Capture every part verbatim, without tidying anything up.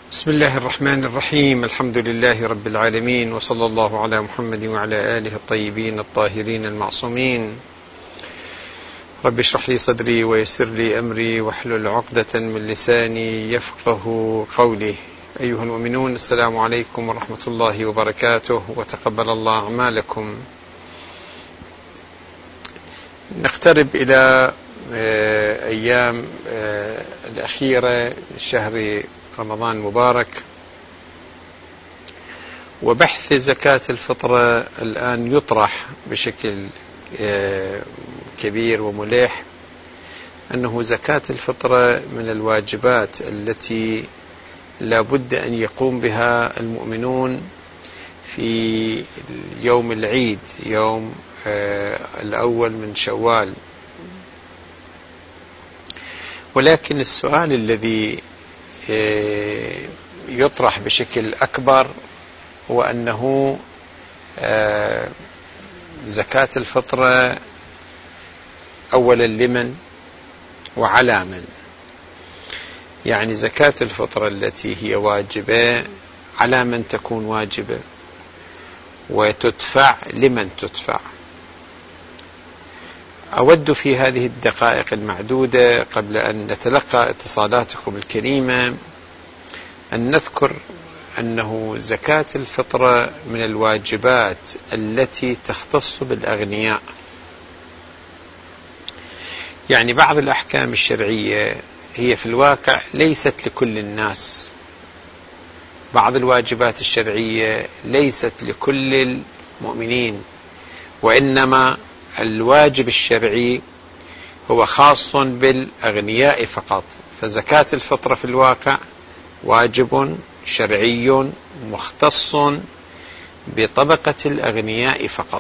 بسم الله الرحمن الرحيم. الحمد لله رب العالمين، وصلى الله على محمد وعلى آله الطيبين الطاهرين المعصومين. رب اشرح لي صدري ويسر لي أمري واحلل عقدة من لساني يفقه قولي. أيها المؤمنون، السلام عليكم ورحمة الله وبركاته، وتقبل الله أعمالكم. نقترب إلى أيام الأخيرة من شهر رمضان المبارك، وبحث زكاة الفطرة الآن يطرح بشكل كبير وملح، أنه زكاة الفطرة من الواجبات التي لا بد أن يقوم بها المؤمنون في يوم العيد، يوم الأول من شوال. ولكن السؤال الذي يطرح بشكل أكبر هو أنه زكاة الفطرة أولا لمن وعلى من؟ يعني زكاة الفطرة التي هي واجبة على من تكون واجبة، وتدفع لمن تدفع؟ أود في هذه الدقائق المعدودة قبل أن نتلقى اتصالاتكم الكريمة أن نذكر أنه زكاة الفطرة من الواجبات التي تختص بالأغنياء. يعني بعض الأحكام الشرعية هي في الواقع ليست لكل الناس، بعض الواجبات الشرعية ليست لكل المؤمنين، وإنما الواجب الشرعي هو خاص بالأغنياء فقط. فزكاة الفطرة في الواقع واجب شرعي مختص بطبقة الأغنياء فقط،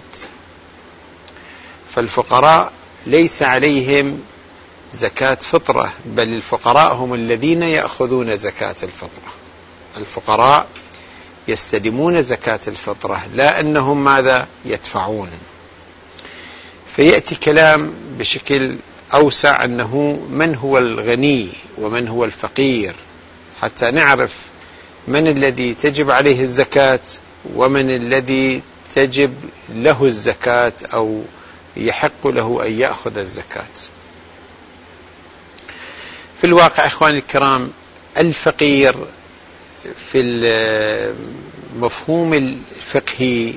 فالفقراء ليس عليهم زكاة فطرة، بل الفقراء هم الذين يأخذون زكاة الفطرة. الفقراء يستلمون زكاة الفطرة، لا أنهم ماذا يدفعون. فيأتي كلام بشكل أوسع أنه من هو الغني ومن هو الفقير، حتى نعرف من الذي تجب عليه الزكاة ومن الذي تجب له الزكاة أو يحق له أن يأخذ الزكاة. في الواقع إخواني الكرام، الفقير في المفهوم الفقهي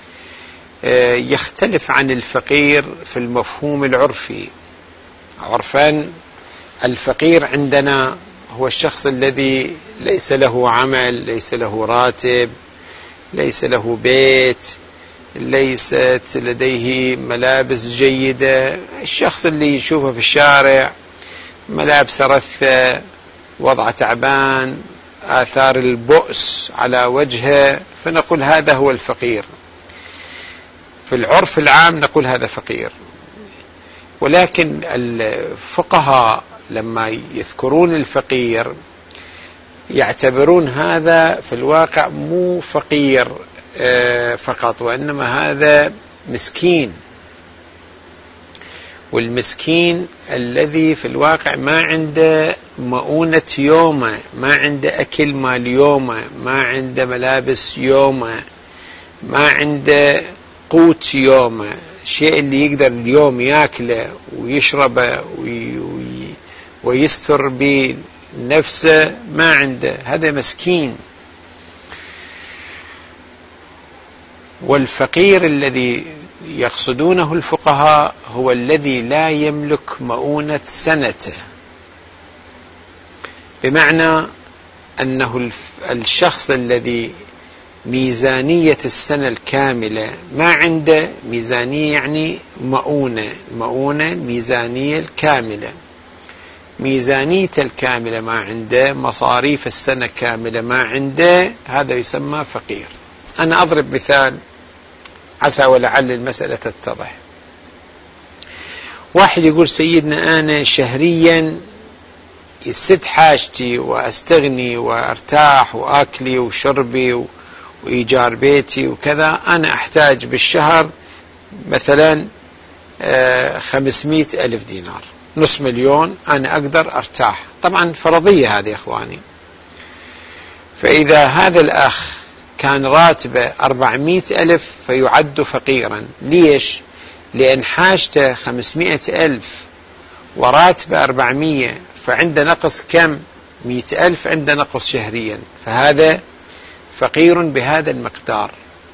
يختلف عن الفقير في المفهوم العرفي. عرفان الفقير عندنا هو الشخص الذي ليس له عمل، ليس له راتب، ليس له بيت، ليست لديه ملابس جيدة، الشخص اللي يشوفه في الشارع ملابس رثة، وضع تعبان، آثار البؤس على وجهه، فنقول هذا هو الفقير. في العرف العام نقول هذا فقير. ولكن الفقهاء لما يذكرون الفقير يعتبرون هذا في الواقع مو فقير فقط، وإنما هذا مسكين. والمسكين الذي في الواقع ما عنده مؤونة يومه، ما عنده أكل مال يومه، ما عنده ملابس يومه، ما عنده قوت يومه، شيء اللي يقدر اليوم ياكله ويشربه ويستر بنفسه ما عنده، هذا مسكين. والفقير الذي يقصدونه الفقهاء هو الذي لا يملك مؤونة سنته، بمعنى أنه الشخص الذي ميزانية السنة الكاملة ما عنده ميزانية، يعني مؤونة، مؤونة ميزانية الكاملة، ميزانية الكاملة ما عنده، مصاريف السنة كاملة ما عنده، هذا يسمى فقير. أنا أضرب مثال عسى ولعل المسألة تتضح. واحد يقول سيدنا أنا شهريا يسد حاجتي وأستغني وأرتاح وأكلي وشربي وإيجار بيتي وكذا، أنا أحتاج بالشهر مثلا خمسمائة ألف دينار، نصف مليون، أنا أقدر أرتاح. طبعا فرضية هذه يا إخواني. فإذا هذا الأخ كان راتبه أربعمائة ألف فيعد فقيرا. ليش؟ لأن حاجته خمسمائة ألف وراتبه أربعمائة، فعنده نقص كم؟ مئة ألف، عنده نقص شهريا، فهذا فقير بهذا المقدار.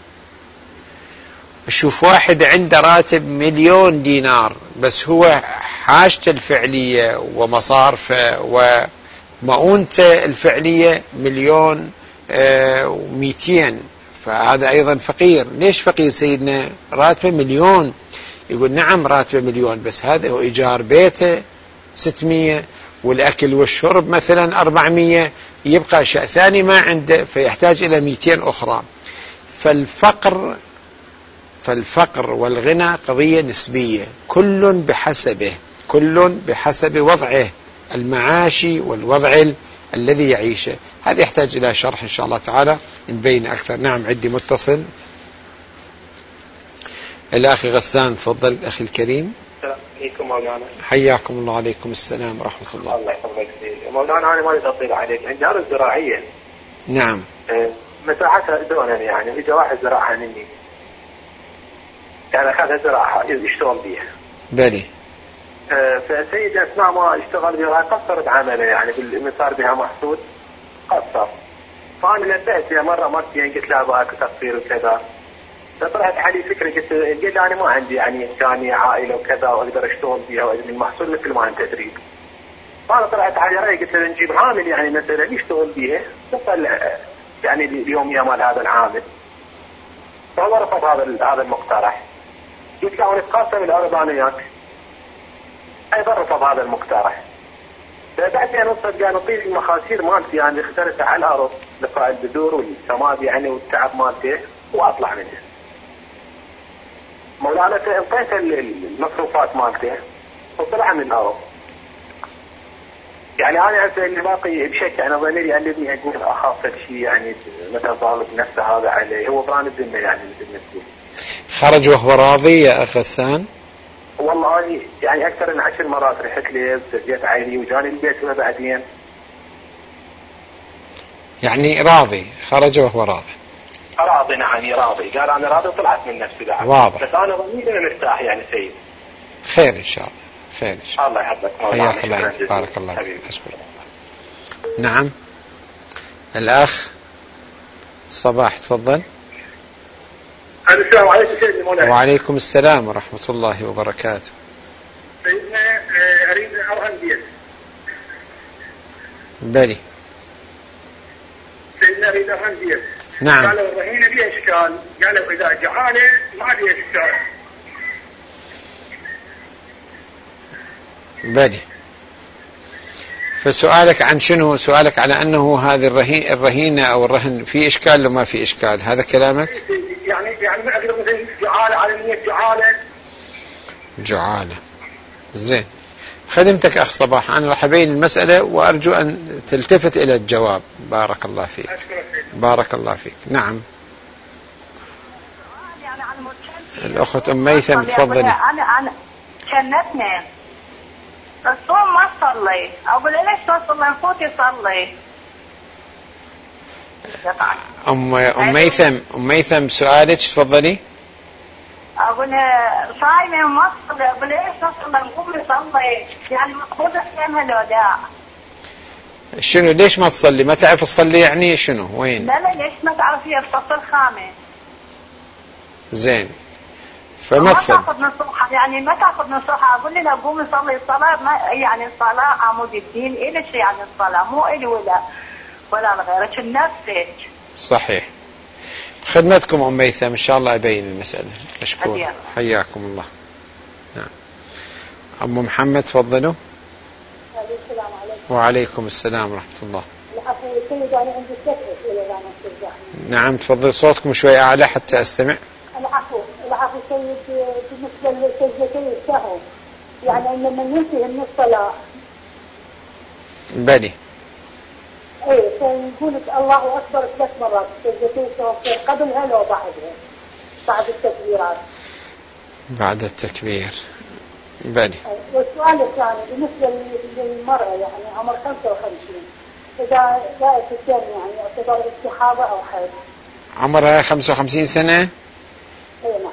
شوف واحد عنده راتب مليون دينار بس هو حاجته الفعلية ومصارفه ومؤونته الفعلية مليون ومئتين، فهذا أيضا فقير. ليش فقير سيدنا؟ راتبه مليون. يقول نعم راتبه مليون، بس هذا هو إيجار بيته ستمائة والأكل والشرب مثلا أربعمائة، يبقى أشياء ثانية ما عنده، فيحتاج إلى مئتين أخرى. فالفقر فالفقر والغنى قضية نسبية، كل بحسبه، كل بحسب وضعه المعاشي والوضع ال... الذي يعيشه. هذا يحتاج إلى شرح إن شاء الله تعالى نبين أكثر. نعم عندي متصل. الأخي غسان تفضل أخي الكريم. السلام عليكم مولانا. حياكم الله. عليكم السلام ورحمة الله. الله يحفظك مولانا. أنا ما أريد أطيل عليك، عندي أرض زراعية. نعم. مساحتها دونا يعني، إجا واحد زراعها مني، يعني أخذها زراعة يشتغل بيها. بلي. فسيد أثناء ما اشتغل بها قصرت عمله، يعني باللي صار بها محسود قصر. فأنا نبهت فيها مرة مرتين قلت لها أبغاك تقصير وكذا، فطلعت علي فكرة قلت قلت أنا ما عندي يعني إمكانية عائلة وكذا وأقدر أشتغل بها وأجني المحصول مثل ما أنت تريد. فأنا طلعت علي رأي قلت نجيب عامل يعني مثلا يشتغل بها نطلع يعني اليوم يا مال هذا العامل. فهو رفض هذا هذا المقترح. قلت له نتقاسم الأرض أنا وياك. أيضا رفض هذا المقترح. فبعدين وصل قال نطيل المخاسير مالتي يعني اخترت على الأرض لقاء البذور والسماد يعني والتعب مالته وأطلع منه. مولانا انطيت المصروفات مالته وطلع من الأرض. يعني أنا هسه اللي باقي بشكل أنا ضميري يقلبني أقول أخاف شيء يعني مثلا ظالم نفسه هذا عليه، هو بران الذمة يعني بالنسبة. خرج وهو راضي يا أخ غسان؟ والله يعني أكثر من عشر مرات رحت لي جيت عيني وجاني البيت بعدين. يعني راضي، خرج وهو راضي. راضي نعم راضي، قال أنا راضي وطلعت من نفسي بعد. واضح. بس أنا ضميري مرتاح يعني سيد. خير إن شاء الله. خير إن شاء الله. الله يحفظك. حياك الله. بارك الله فيك. أشكرك. نعم الأخ صباح تفضل. السلام عليكم سيدي مولانا. وعليكم السلام ورحمة الله وبركاته. سيدنا أريد أرهن بيت. بلي. سيدنا أريد أرهن بيت. نعم. قالوا الرهينة بها إشكال، قالوا إذا جعانة ما بها إشكال. بلي. فسؤالك عن شنو؟ سؤالك على أنه هذه الرهين الرهينة أو الرهن في إشكال وما في إشكال، هذا كلامك؟ يعني يعني ما أقدر مثلا جعالة على نية جعالة. جعالة. زين. خدمتك أخ صباح، أنا راح أبين المسألة وأرجو أن تلتفت إلى الجواب. بارك الله فيك. بارك الله فيك. نعم. الأخت أم ميثم تفضلي. أنا أنا كنتني الصوم ما تصلي، أقول ليش تصلي؟ نفوت يصلي. أم أم ميثم أم ميثم سؤالك تفضلي. أقول صايمة وما تصلي، أقول ليش تصلي؟ نقوم نصلي، يعني مقبول الصيام هلو لا. شنو ليش ما تصلي؟ ما تعرف تصلي يعني شنو؟ وين؟ لا لا ليش ما تعرفي الفصل الخامس. زين. فما تصلي. ما تاخذ نصوحة، يعني ما تاخذ نصوحة. أقول لي قوم نصلي الصلاة، ما يعني الصلاة عمود الدين، إلك يعني الصلاة مو إلي ولا ولا لغيرك لنفسك. صحيح. خدمتكم أم ميثم إن شاء الله أبين المسألة. مشكور. حياكم الله. نعم. أم محمد تفضلوا. السلام عليكم. وعليكم السلام ورحمة الله. العفو سيد أنا عندي سكرة إلى أنا أسترجع. نعم تفضل صوتكم شوي أعلى حتى أستمع. العفو العفو سيد بالنسبة لسجدتي السهو، يعني أن من ينتهي من الصلاة. بلي. إيه فنقول الله أكبر ثلاث مرات سجدتي السهو قبلها لو بعدها بعد التكبيرات. بعد التكبير. بلي. والسؤال الثاني بالنسبة للمرأة يعني عمر خمسة وخمسين إذا جاءت الدم يعني يعتبر استحاضة أو حيض. عمرها خمسة وخمسين سنة؟ أي نعم.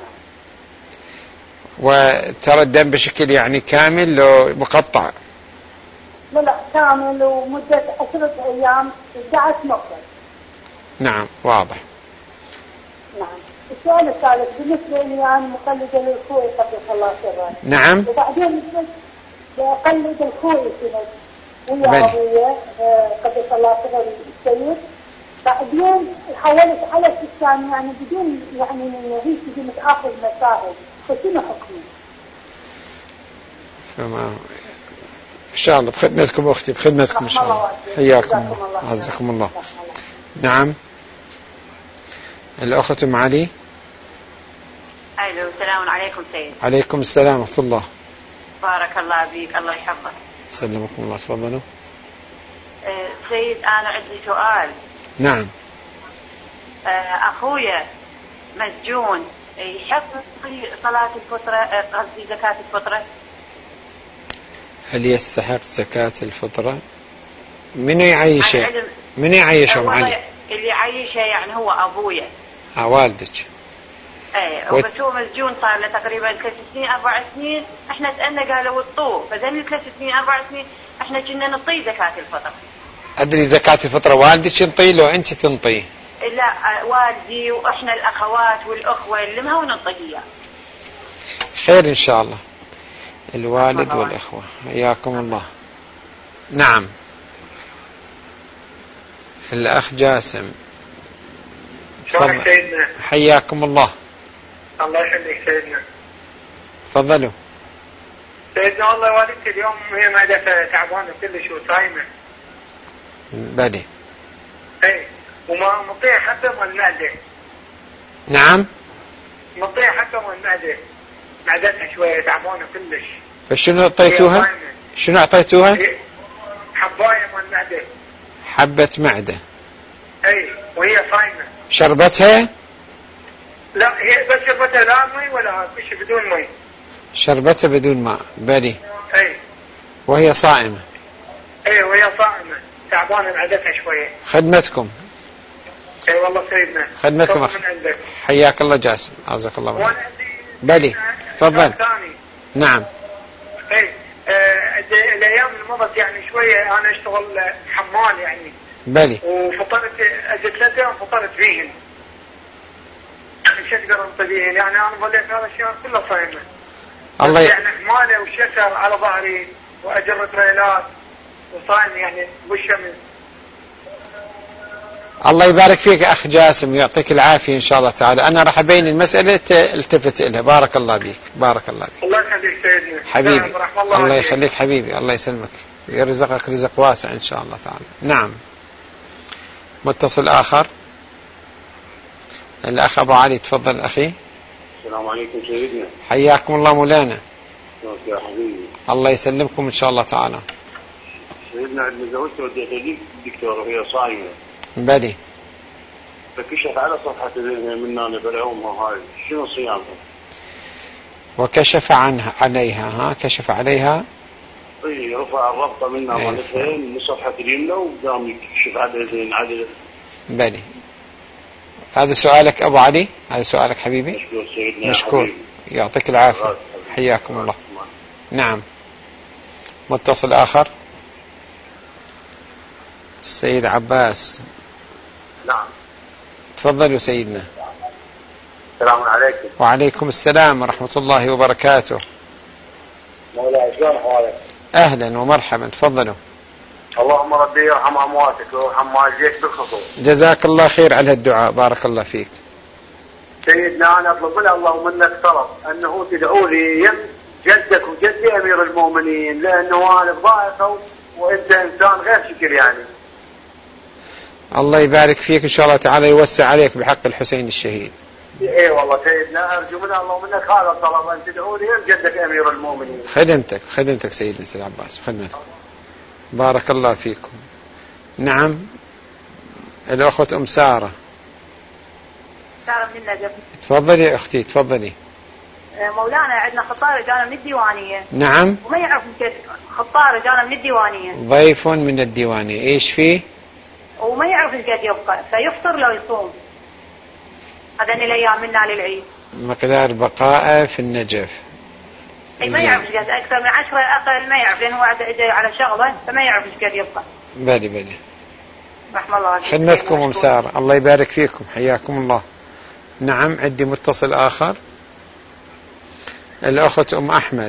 وترى الدم بشكل يعني كامل لو مقطع؟ لا لا كامل ومدة عشرة أيام إحدى عشر نقطة. نعم واضح. نعم. السؤال الثالث بالنسبة لي أنا مقلدة للخوي قدس الله سره. نعم. وبعدين بقلد الخوي كنت ويا أبويا قدس الله سره السيد. بعدين حولت على الإسلام يعني بدون يعني هيك بدون متأخذ مسائل. فشنو حكمه؟ فما إن شاء الله بخدمتكم أختي بخدمتكم إن شاء الله. حياكم الله عزكم الله. نعم. الأخت أم علي. أيوة السلام عليكم سيد. عليكم السلام ورحمة الله. بارك الله بيك الله يحفظك. سلمكم الله تفضلوا. أه سيد أنا عندي سؤال. نعم. أه أخويا مسجون يحق صلاة الفطرة قصدي زكاة الفطرة؟ هل يستحق زكاة الفطرة؟ من يعيشه؟ من يعيشه أم علي؟ اللي يعيشه يعني هو أبويا. ها والدك. ايه و... بس هو مسجون صار له تقريبا ثلاث سنين أربع سنين. احنا سألنا قالوا الطوع فذن ثلاث سنين أربع سنين احنا كنا نطي زكاة الفطرة. أدري زكاة الفطرة والدك تنطي لو أنت تنطي؟ لا والدي وإحنا الأخوات والأخوة اللي ما هو ننطيها. خير إن شاء الله. الوالد والإخوة حياكم الله. نعم. الأخ جاسم. شلونك سيدنا؟ حياكم الله. الله يخليك سيدنا. تفضلوا. سيدنا والله والدتي اليوم هي معدتها تعبانة كلش وصايمة. بلي. اي وما مطيع حتى مال المعدة. نعم. مطيع حتى مال المعدة. معدتها شوية تعبانة كلش. فشنو اعطيتوها؟ شنو اعطيتوها؟ حباية مال المعدة. حبة معدة. اي وهي صايمة. شربتها؟ لا هي بس شربتها لا مي ولا مش بدون مي. شربتها بدون ماء. بلي. اي. وهي صائمة. اي وهي صائمة تعبانة معدتها شوية. خدمتكم. اي والله سيدنا. خدمتكم أخي. حياك الله جاسم عزك الله بك. بلي تفضل. نعم. اي آه الايام اللي مضت يعني شوية انا اشتغل حمال يعني. بلي. وفطرت اجت ثلاث ايام فطرت فيهن. مش اقدر انطبيهن يعني انا ظليت هذا الشهر كله صايمة. الله ي... يعني حمالة وشكر على ظهري واجر تريلات وصايم يعني بالشمس. الله يبارك فيك أخ جاسم يعطيك العافية إن شاء الله تعالى. أنا راح أبين المسألة التفت إلها. بارك الله بيك. بارك الله بيك. الله يخليك سيدنا. حبيبي. الله, الله يخليك حبيبي. الله يسلمك يرزقك رزق واسع إن شاء الله تعالى. نعم. متصل آخر. الأخ أبو علي تفضل أخي. السلام عليكم سيدنا. حياكم الله مولانا. يا حبيبي. الله يسلمكم إن شاء الله تعالى. سيدنا عندما زوجت وديت لي الدكتور وهي صايمة. بلي. فكشف على صفحة منها بالعوم هاي شنو صيامها؟ وكشف عنها عليها ها كشف عليها. اي رفع الربطة منها مرتين من صفحة اليمنى وقام يكشف عددين عدد. بلي. هذا سؤالك أبو علي. هذا سؤالك حبيبي. مشكور سيدنا. مشكور. حبيبي. يعطيك العافية. حياكم الله. نعم. متصل آخر. السيد عباس. نعم. تفضلوا سيدنا. السلام عليكم. وعليكم السلام ورحمة الله وبركاته. مولاي شلون حالك؟ أهلا ومرحبا. تفضلوا. اللهم ربي يرحم أمواتك ويرحم والديك بالخصوص. جزاك الله خير على الدعاء. بارك الله فيك. سيدنا أنا أطلب من الله ومنك طلب أنه تدعو لي يم جدك وجدي أمير المؤمنين لأنه أنا ضائقة وأنت إنسان غير شكل يعني. الله يبارك فيك إن شاء الله تعالى يوسع عليك بحق الحسين الشهيد. اي والله سيدنا ارجو من الله ومنك هذا الطلب ان تدعو لي جدك امير المؤمنين. خدمتك خدمتك سيدنا سيد عباس خدمتك. بارك الله فيكم. نعم. الاخت ام ساره. ساره من النجف. تفضلي يا اختي تفضلي. مولانا عندنا خطاره جانا من الديوانيه. نعم. وما يعرف خطاره جانا من الديوانيه. ضيف من الديوانيه. ايش فيه؟ وما يعرف ايش قد يبقى، فيفطر لو يصوم هذين الايام منا للعيد. مقدار بقائه في النجف. اي ما يعرف ايش قد، اكثر من عشرة اقل ما يعرف، لانه قاعد على شغله فما يعرف ايش قد يبقى. بالي بالي. رحم الله. خدمتكم ام ساره، الله يبارك فيكم، حياكم الله. نعم عندي متصل اخر، الاخت ام احمد.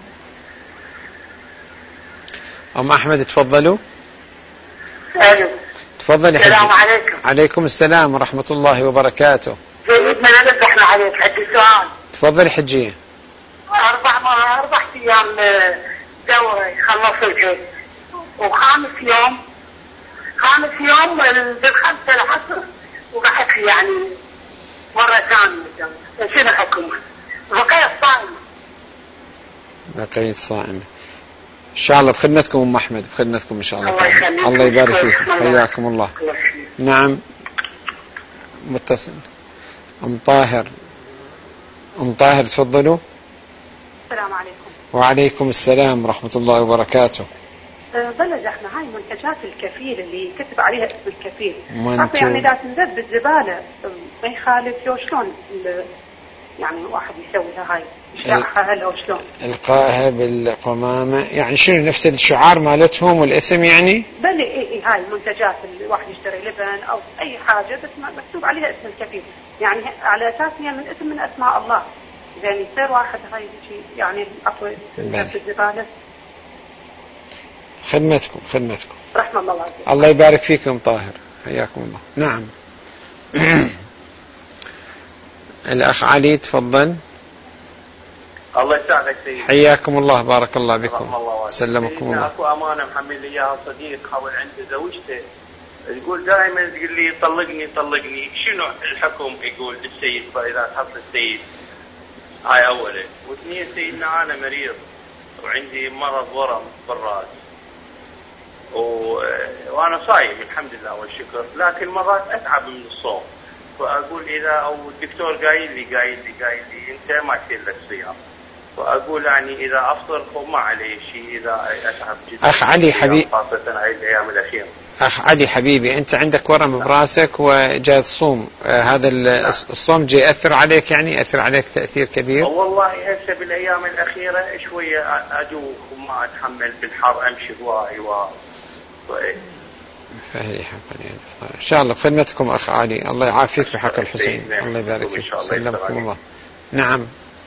ام احمد تفضلوا. الو. تفضلي. السلام عليكم. عليكم السلام ورحمه الله وبركاته. سيدنا انا بزحنا عليك، عندي سؤال. تفضلي حجيه. اربع اربع ايام دورة خلصوا الحج، وخامس يوم خامس يوم بالخمسة العصر وقعدت يعني مرة ثانية، شنو حكمها؟ بقيت صائمة. بقيت صائمة. إن شاء الله بخدمتكم أم أحمد، بخدمتكم إن شاء الله. الله يخليك. الله يبارك فيكم، حياكم الله. نعم متصل. أم طاهر. أم طاهر تفضلوا. السلام عليكم. وعليكم السلام ورحمة الله وبركاته. بلج احنا هاي منتجات الكفيل اللي كتب عليها اسم الكفيل، منتو... يعني لا تنذب بالزبالة، ما يخالف لو شلون يعني واحد يسويها هاي يشرحها هلا وشلون القائها بالقمامة، يعني شنو نفس الشعار مالتهم والاسم يعني؟ بلي اي اي هاي المنتجات اللي واحد يشتري لبن او اي حاجة بس مكتوب عليها اسم الكفيل، يعني على اساس هي من اسم من اسماء الله، يعني يصير واحد هاي يعني اطوي بالزبالة. خدمتكم خدمتكم. رحمة الله عليك. الله يبارك فيكم طاهر، حياكم الله. نعم. الأخ علي تفضل. الله يسعدك سيدي. حياكم الله، بارك الله بكم. سلمكم الله. اكو امانه محمد لي اياها صديق حاول عند زوجته، تقول دائما تقول لي طلقني طلقني، شنو الحكم يقول للسيد فاذا تحط السيد؟ هاي اولا، واثنين سيدنا انا مريض وعندي مرض ورم بالراس و... وانا صايم الحمد لله والشكر، لكن مرات اتعب من الصوم، فاقول اذا او الدكتور قايل لي قايل لي قايل لي انت ما تصير لك صيام، فاقول يعني اذا افطر وما علي شيء اذا اتعب جدا. اخ علي حبيبي، خاصه هاي الايام الاخيره. اخ علي حبيبي، انت عندك ورم براسك وجاي تصوم، آه هذا الصوم جاي ياثر عليك، يعني ياثر عليك تاثير كبير؟ والله هسه بالايام الاخيره شويه ادوخ وما اتحمل بالحر، امشي هواي و فهي حقا ان شاء الله بخدمتكم اخ علي، الله يعافيك بحق الحسين، الله يبارك فيك، سلمكم الله. نعم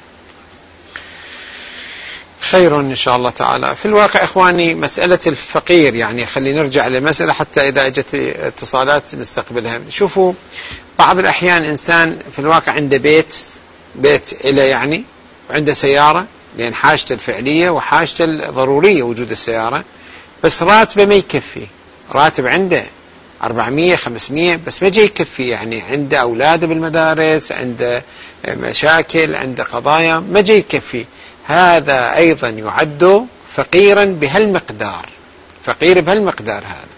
خير إن شاء الله تعالى. في الواقع إخواني مسألة الفقير، يعني خلينا نرجع للمسألة حتى إذا أجت اتصالات نستقبلها. شوفوا بعض الأحيان إنسان في الواقع عنده بيت بيت إله يعني، وعنده سيارة لأن حاجته الفعلية وحاجته الضرورية وجود السيارة، بس راتبه ما يكفي، راتب عنده أربعمية خمسمية بس ما جاي يكفي، يعني عنده أولاده بالمدارس، عنده مشاكل، عنده قضايا ما جاي يكفي، هذا أيضا يعد فقيرا بهالمقدار، فقير بهالمقدار هذا.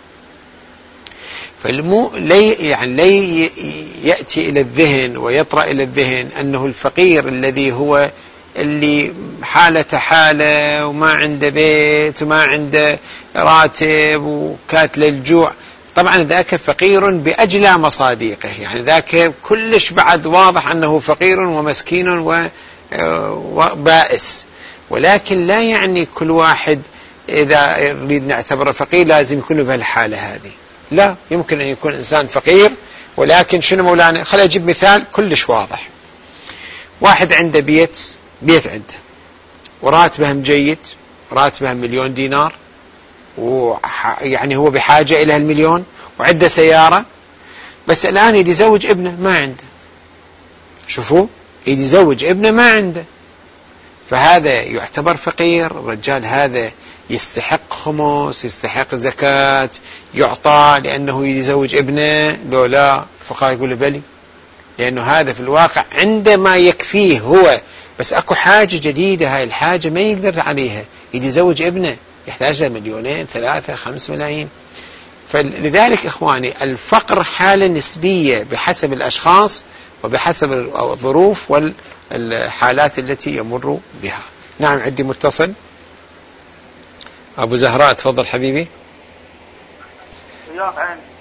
فالمو لي يعني لي يأتي إلى الذهن ويطرأ إلى الذهن أنه الفقير الذي هو اللي حالة حالة وما عنده بيت وما عنده راتب وكاتل الجوع، طبعا ذاك فقير بأجلى مصاديقه، يعني ذاك كلش بعد واضح أنه فقير ومسكين وبائس. ولكن لا يعني كل واحد إذا نريد نعتبره فقير لازم يكون بهالحالة هذه، لا، يمكن أن يكون إنسان فقير ولكن شنو مولانا، خلينا أجيب مثال كلش واضح. واحد عنده بيت بيت عنده وراتبه جيد، راتبه مليون دينار، ويعني هو بحاجة إلى المليون، وعنده سيارة، بس الآن يدي يزوج ابنه ما عنده، شوفوا يدي يزوج ابنه ما عنده، فهذا يعتبر فقير. الرجال هذا يستحق خمس، يستحق زكاة، يعطى لأنه يزوج ابنه، لو لا الفقهاء يقول بلي، لأنه هذا في الواقع عندما يكفيه هو، بس أكو حاجة جديدة، هاي الحاجة ما يقدر عليها، يدي يزوج ابنه يحتاج له مليونين ثلاثة خمس ملايين. فلذلك إخواني الفقر حالة نسبية بحسب الأشخاص وبحسب الظروف والحالات التي يمر بها. نعم عندي متصل. أبو زهراء تفضل حبيبي.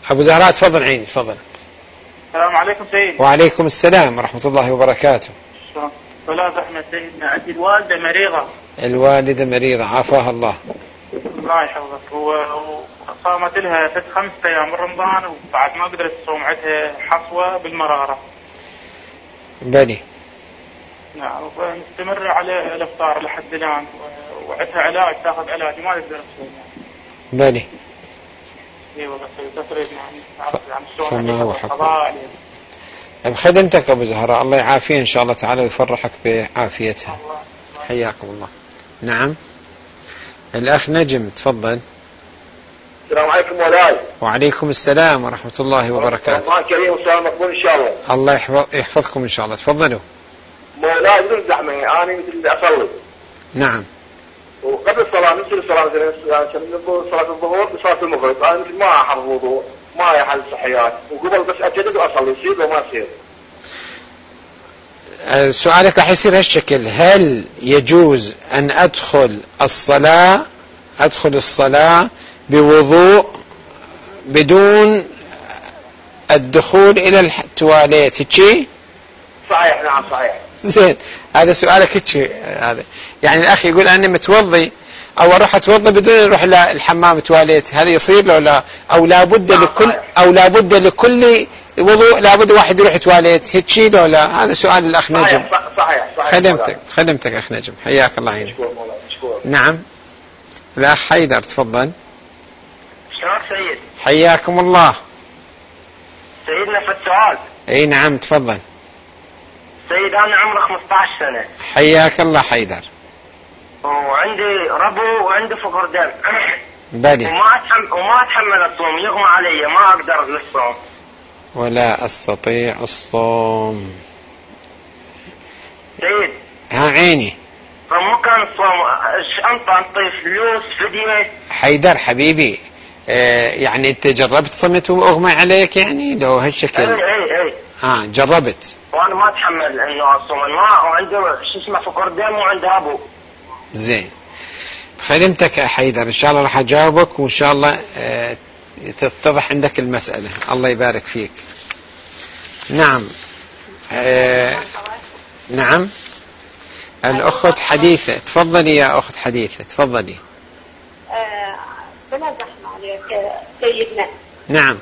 أبو زهراء تفضل عيني تفضل. السلام عليكم سيد. وعليكم السلام ورحمة الله وبركاته. أستاذ أحمد سيدنا، عندي الوالدة مريضة. الوالدة مريضة عافاها الله. الله يحفظك. وصامت لها ست خمسة أيام من رمضان وبعد ما قدرت تصوم، عندها حصوة بالمرارة. بني. نعم ونستمر على الإفطار لحد الآن، وعندها علاج تأخذ علاج ما تقدر تصوم. بني. إي والله سيد تفريد عن الصوم. فما هو حقه. بخدمتك أبو زهراء، الله يعافيه إن شاء الله تعالى ويفرحك بعافيتها. حياكم الله. نعم الأخ نجم تفضل. السلام عليكم مولاي. وعليكم السلام ورحمة الله وبركاته. الله كريم وسلام مقبول إن شاء الله. الله يحفظكم إن شاء الله. تفضلوا. مولاي بدون زحمة أنا مثل أصلي. نعم. وقبل الصلاة مثل الصلاة عشان نقول صلاة الظهر بصلاة المغرب أنا مثل ما أحفظ وضوء ما يحل صحيات، وقبل بس أجدد وأصلي يصير وما يصير. سؤالك راح يصير هالشكل: هل يجوز أن أدخل الصلاة أدخل الصلاة بوضوء بدون الدخول إلى التواليت؟ هيك صحيح. نعم صحيح. زين هذا سؤالك هيك. هذا يعني الأخ يقول أنا متوضي أو أروح أتوضى بدون أروح للحمام تواليت، هذا يصير لو لا؟ أو لابد لكل أو لابد لكل وضوء لابد واحد يروح تواليت هيك لو لا؟ هذا سؤال الأخ نجم. صحيح صحيح, صحيح. خدمتك خدمتك أخ نجم، حياك الله عيني. نعم الأخ حيدر تفضل. شلونك سيد؟ حياكم الله. سيدنا في السؤال. اي نعم تفضل. سيد انا عمري خمسة عشر سنة. حياك الله حيدر. وعندي ربو وعندي فقر دم. بني. وما اتحمل وما اتحمل الصوم، يغمى علي ما اقدر للصوم. ولا استطيع الصوم. سيد. ها عيني. فمو كان الصوم انت انطي فلوس فدية. حيدر حبيبي آه يعني انت جربت صمت واغمى عليك يعني لو هالشكل؟ اي اي اي. اه جربت. وانا ما اتحمل انه اصوم، ما وعنده شو اسمه فقر دم وعنده ابو. زين خدمتك يا حيدر، ان شاء الله راح اجاوبك وان شاء الله آه تتضح عندك المسألة. الله يبارك فيك. نعم آه نعم الأخت حديثة تفضلي يا أخت حديثة تفضلي. آه بلا زحمة عليك سيدنا. نعم.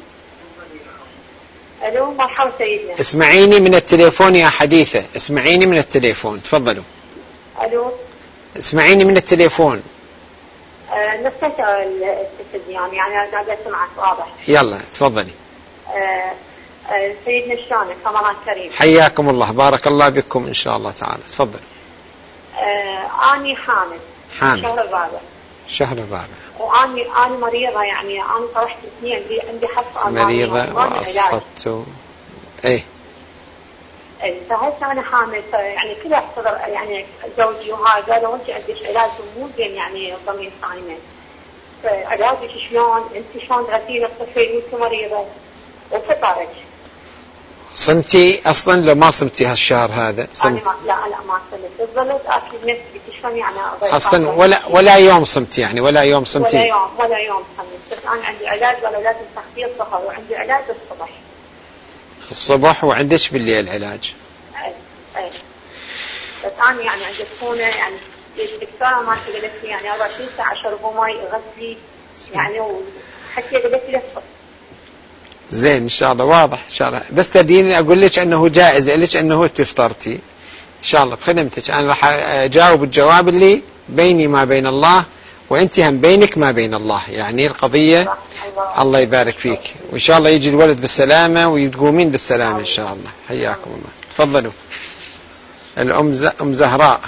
ألو مرحبا سيدنا. اسمعيني من التليفون يا حديثة، اسمعيني من التليفون تفضلوا. ألو اسمعيني من التليفون. آه نسيت التلفزيون يعني أنا قاعدة أسمعك واضح. يلا تفضلي. آه آه سيدنا شلونك؟ رمضان كريم. حياكم الله بارك الله بكم إن شاء الله تعالى. تفضل. آه أني حامل. حامل. شهر الرابع. شهر الرابع. وأني أنا مريضة يعني أنا صرحت اثنين عندي عندي حصة مريضة وأسقطت. إيه. إيه فهسه أنا حامل يعني كذا احتضر يعني زوجي وهاي قالوا أنت عندك علاج مو زين يعني ضمين صايمة. فعلاجك شلون؟ أنت شلون تغذين الطفل وأنت مريضة وفطرت؟ صمتي أصلا لو ما صمتي هالشهر هذا؟ صمت. أنا ما لا لا ما صمت. ظلت أكل نفسي شلون يعني أصلا ولا ولا يوم صمتي يعني ولا يوم صمتي؟ ولا يوم ولا يوم صمت. بس أنا عندي علاج ولا لازم تخفيف الظهر وعندي علاج الصبح. الصبح وعندش بالليل علاج. اي اي بس انا يعني عندي سخونه يعني الدكتوره ما قالت لي يعني أربعة وعشرين ساعه شربوا مي غسلي يعني وحتى قالت لي لفظ. زين ان شاء الله واضح ان شاء الله. بس تديني اقول لك انه جائز لك انه تفطرتي ان شاء الله بخدمتك. انا راح اجاوب الجواب اللي بيني ما بين الله وانت هم بينك ما بين الله، يعني القضية الله يبارك فيك وإن شاء الله يجي الولد بالسلامة ويتقومين بالسلامة إن شاء الله. حياكم الله. تفضلوا. الأم ز... أم زهراء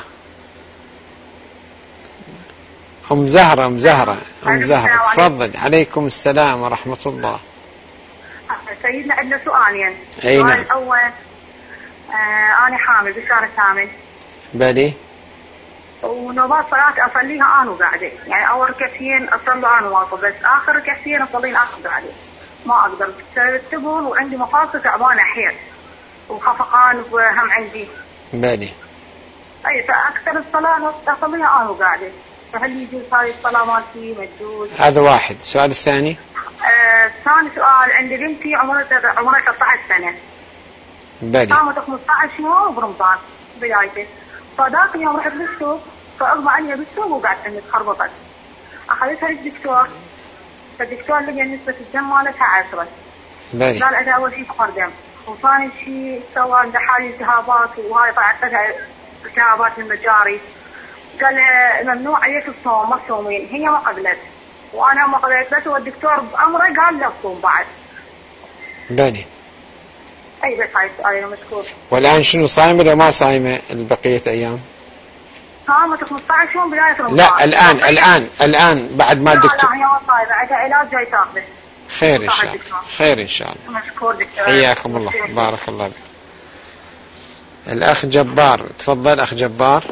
أم زهرة أم زهرة أم زهرة تفضل. عليكم السلام ورحمة الله. سيدنا عندنا سؤالين. أي نعم. السؤال الأول آه أنا حامل بشهر ثامن. بالي. ونوبات صلاة أصليها أنا وقاعدة، يعني أول ركعتين أصلي أنا واقفة بس آخر ركعتين أصلين أنا وقاعدة ما أقدر تبون وعندي مفاصل تعبانة حيل وخفقان وهم عندي. بالي. أي فأكثر الصلاة أصليها أنا وقاعدة، فهل يجوز هاي الصلاة مالتي مجوز؟ هذا واحد. السؤال الثاني. ثاني آه سؤال، عندي بنتي عمرها عمرها ثلاثة عشر سنة. بلي. صامت خمسة عشر يوم برمضان بدايته. فذاك اليوم رحت للسوق، فأغمى عليها بالسوق وقعدت عندي تخربطت. أخذتها للدكتور، فالدكتور لقى نسبة الدم مالتها عشرة. بلي. قال أنا أول شيء فقر دم، وثاني شيء سوى عنده حالة التهابات، وهاي طلعت لها التهابات المجاري. قال ممنوع عليك الصوم، ما تصومين. هي ما قبلت وانا ما قبلت، بس هو الدكتور بامره قال لا تصوم بعد. بني. اي بس هاي السؤال. مشكور. والان شنو، صايمه ولا ما صايمه بقيه ايام؟ صامت خمسة عشر يوم بدايه رمضان. لا الان الان الان بعد ما الدكتور. لا هي ما صايمه، عندها علاج جاي تاخذه. خير ان شاء الله. خير ان شاء الله. مشكور دكتور. حياكم الله. بارك الله بك. الاخ جبار، تفضل اخ جبار.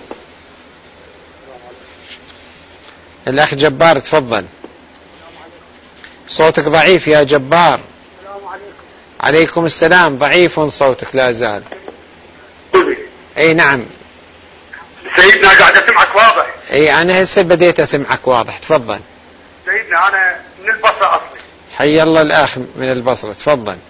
الأخ جبار تفضل. صوتك ضعيف يا جبار. السلام عليكم. عليكم السلام. ضعيف صوتك لا زال. اي نعم سيدنا قاعد اسمعك واضح. اي انا هسه بديت اسمعك واضح. تفضل سيدنا. انا من البصرة اصلي. حي الله الاخ من البصرة. تفضل.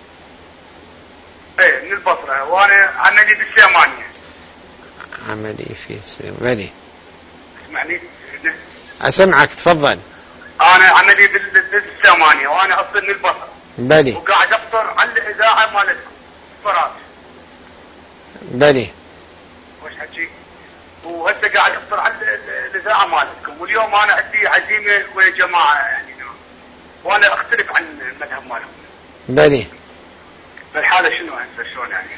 ايه من البصرة، وانا عملي بالسيمانية. عملي في السيمانية. اسمعني. اسمعك. تفضل. انا عملي بالسيمانية وانا اصلا من البصرة. بلي. وقاعد افطر على الاذاعة مالتكم فراس. بلي. وش حكي؟ وهسه قاعد افطر على الاذاعة مالتكم، واليوم انا عندي عزيمة ويا جماعة يعني، وانا اختلف عن المذهب مالهم. بلي. بالحالة شنو هسه شلون يعني؟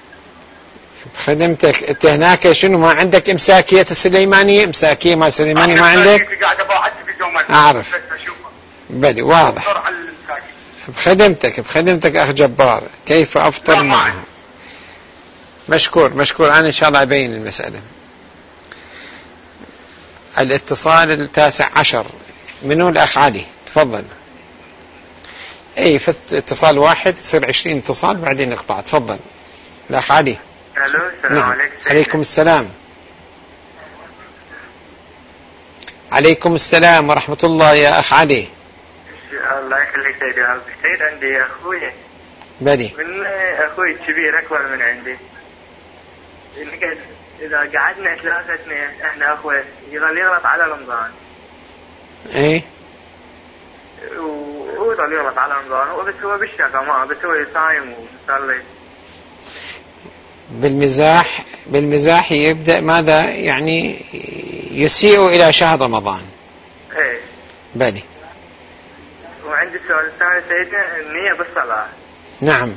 خدمتك انت هناك شنو، ما عندك امساكية السليمانية؟ امساكية ما سليماني ما عندك؟ قاعد اباعد بدون ما اعرف. بلي واضح. بخدمتك بخدمتك اخ جبار. كيف افطر معه؟ مشكور مشكور. انا ان شاء الله ابين المسألة. الاتصال التاسع عشر. منو الاخ علي؟ تفضل. اي في اتصال واحد يصير عشرين اتصال بعدين نقطع. تفضل الاخ علي. الو السلام نعم. عليكم. عليكم السلام. عليكم السلام ورحمة الله يا اخ علي. الله يخليك سيدي. سيد عندي اخوي. بلي. من اخوي الكبير اكبر من عندي. اذا قعدنا ثلاثتنا احنا اخوه يظل يغلط على رمضان. ايه. ويظل يغلط على رمضان، بس هو بالشقة ما بس هو صايم ومصلي. بالمزاح بالمزاح يبدأ ماذا يعني يسيء إلى شهر رمضان. ايه. بلي. وعندي السؤال الثاني سيدنا، النية بالصلاة. نعم.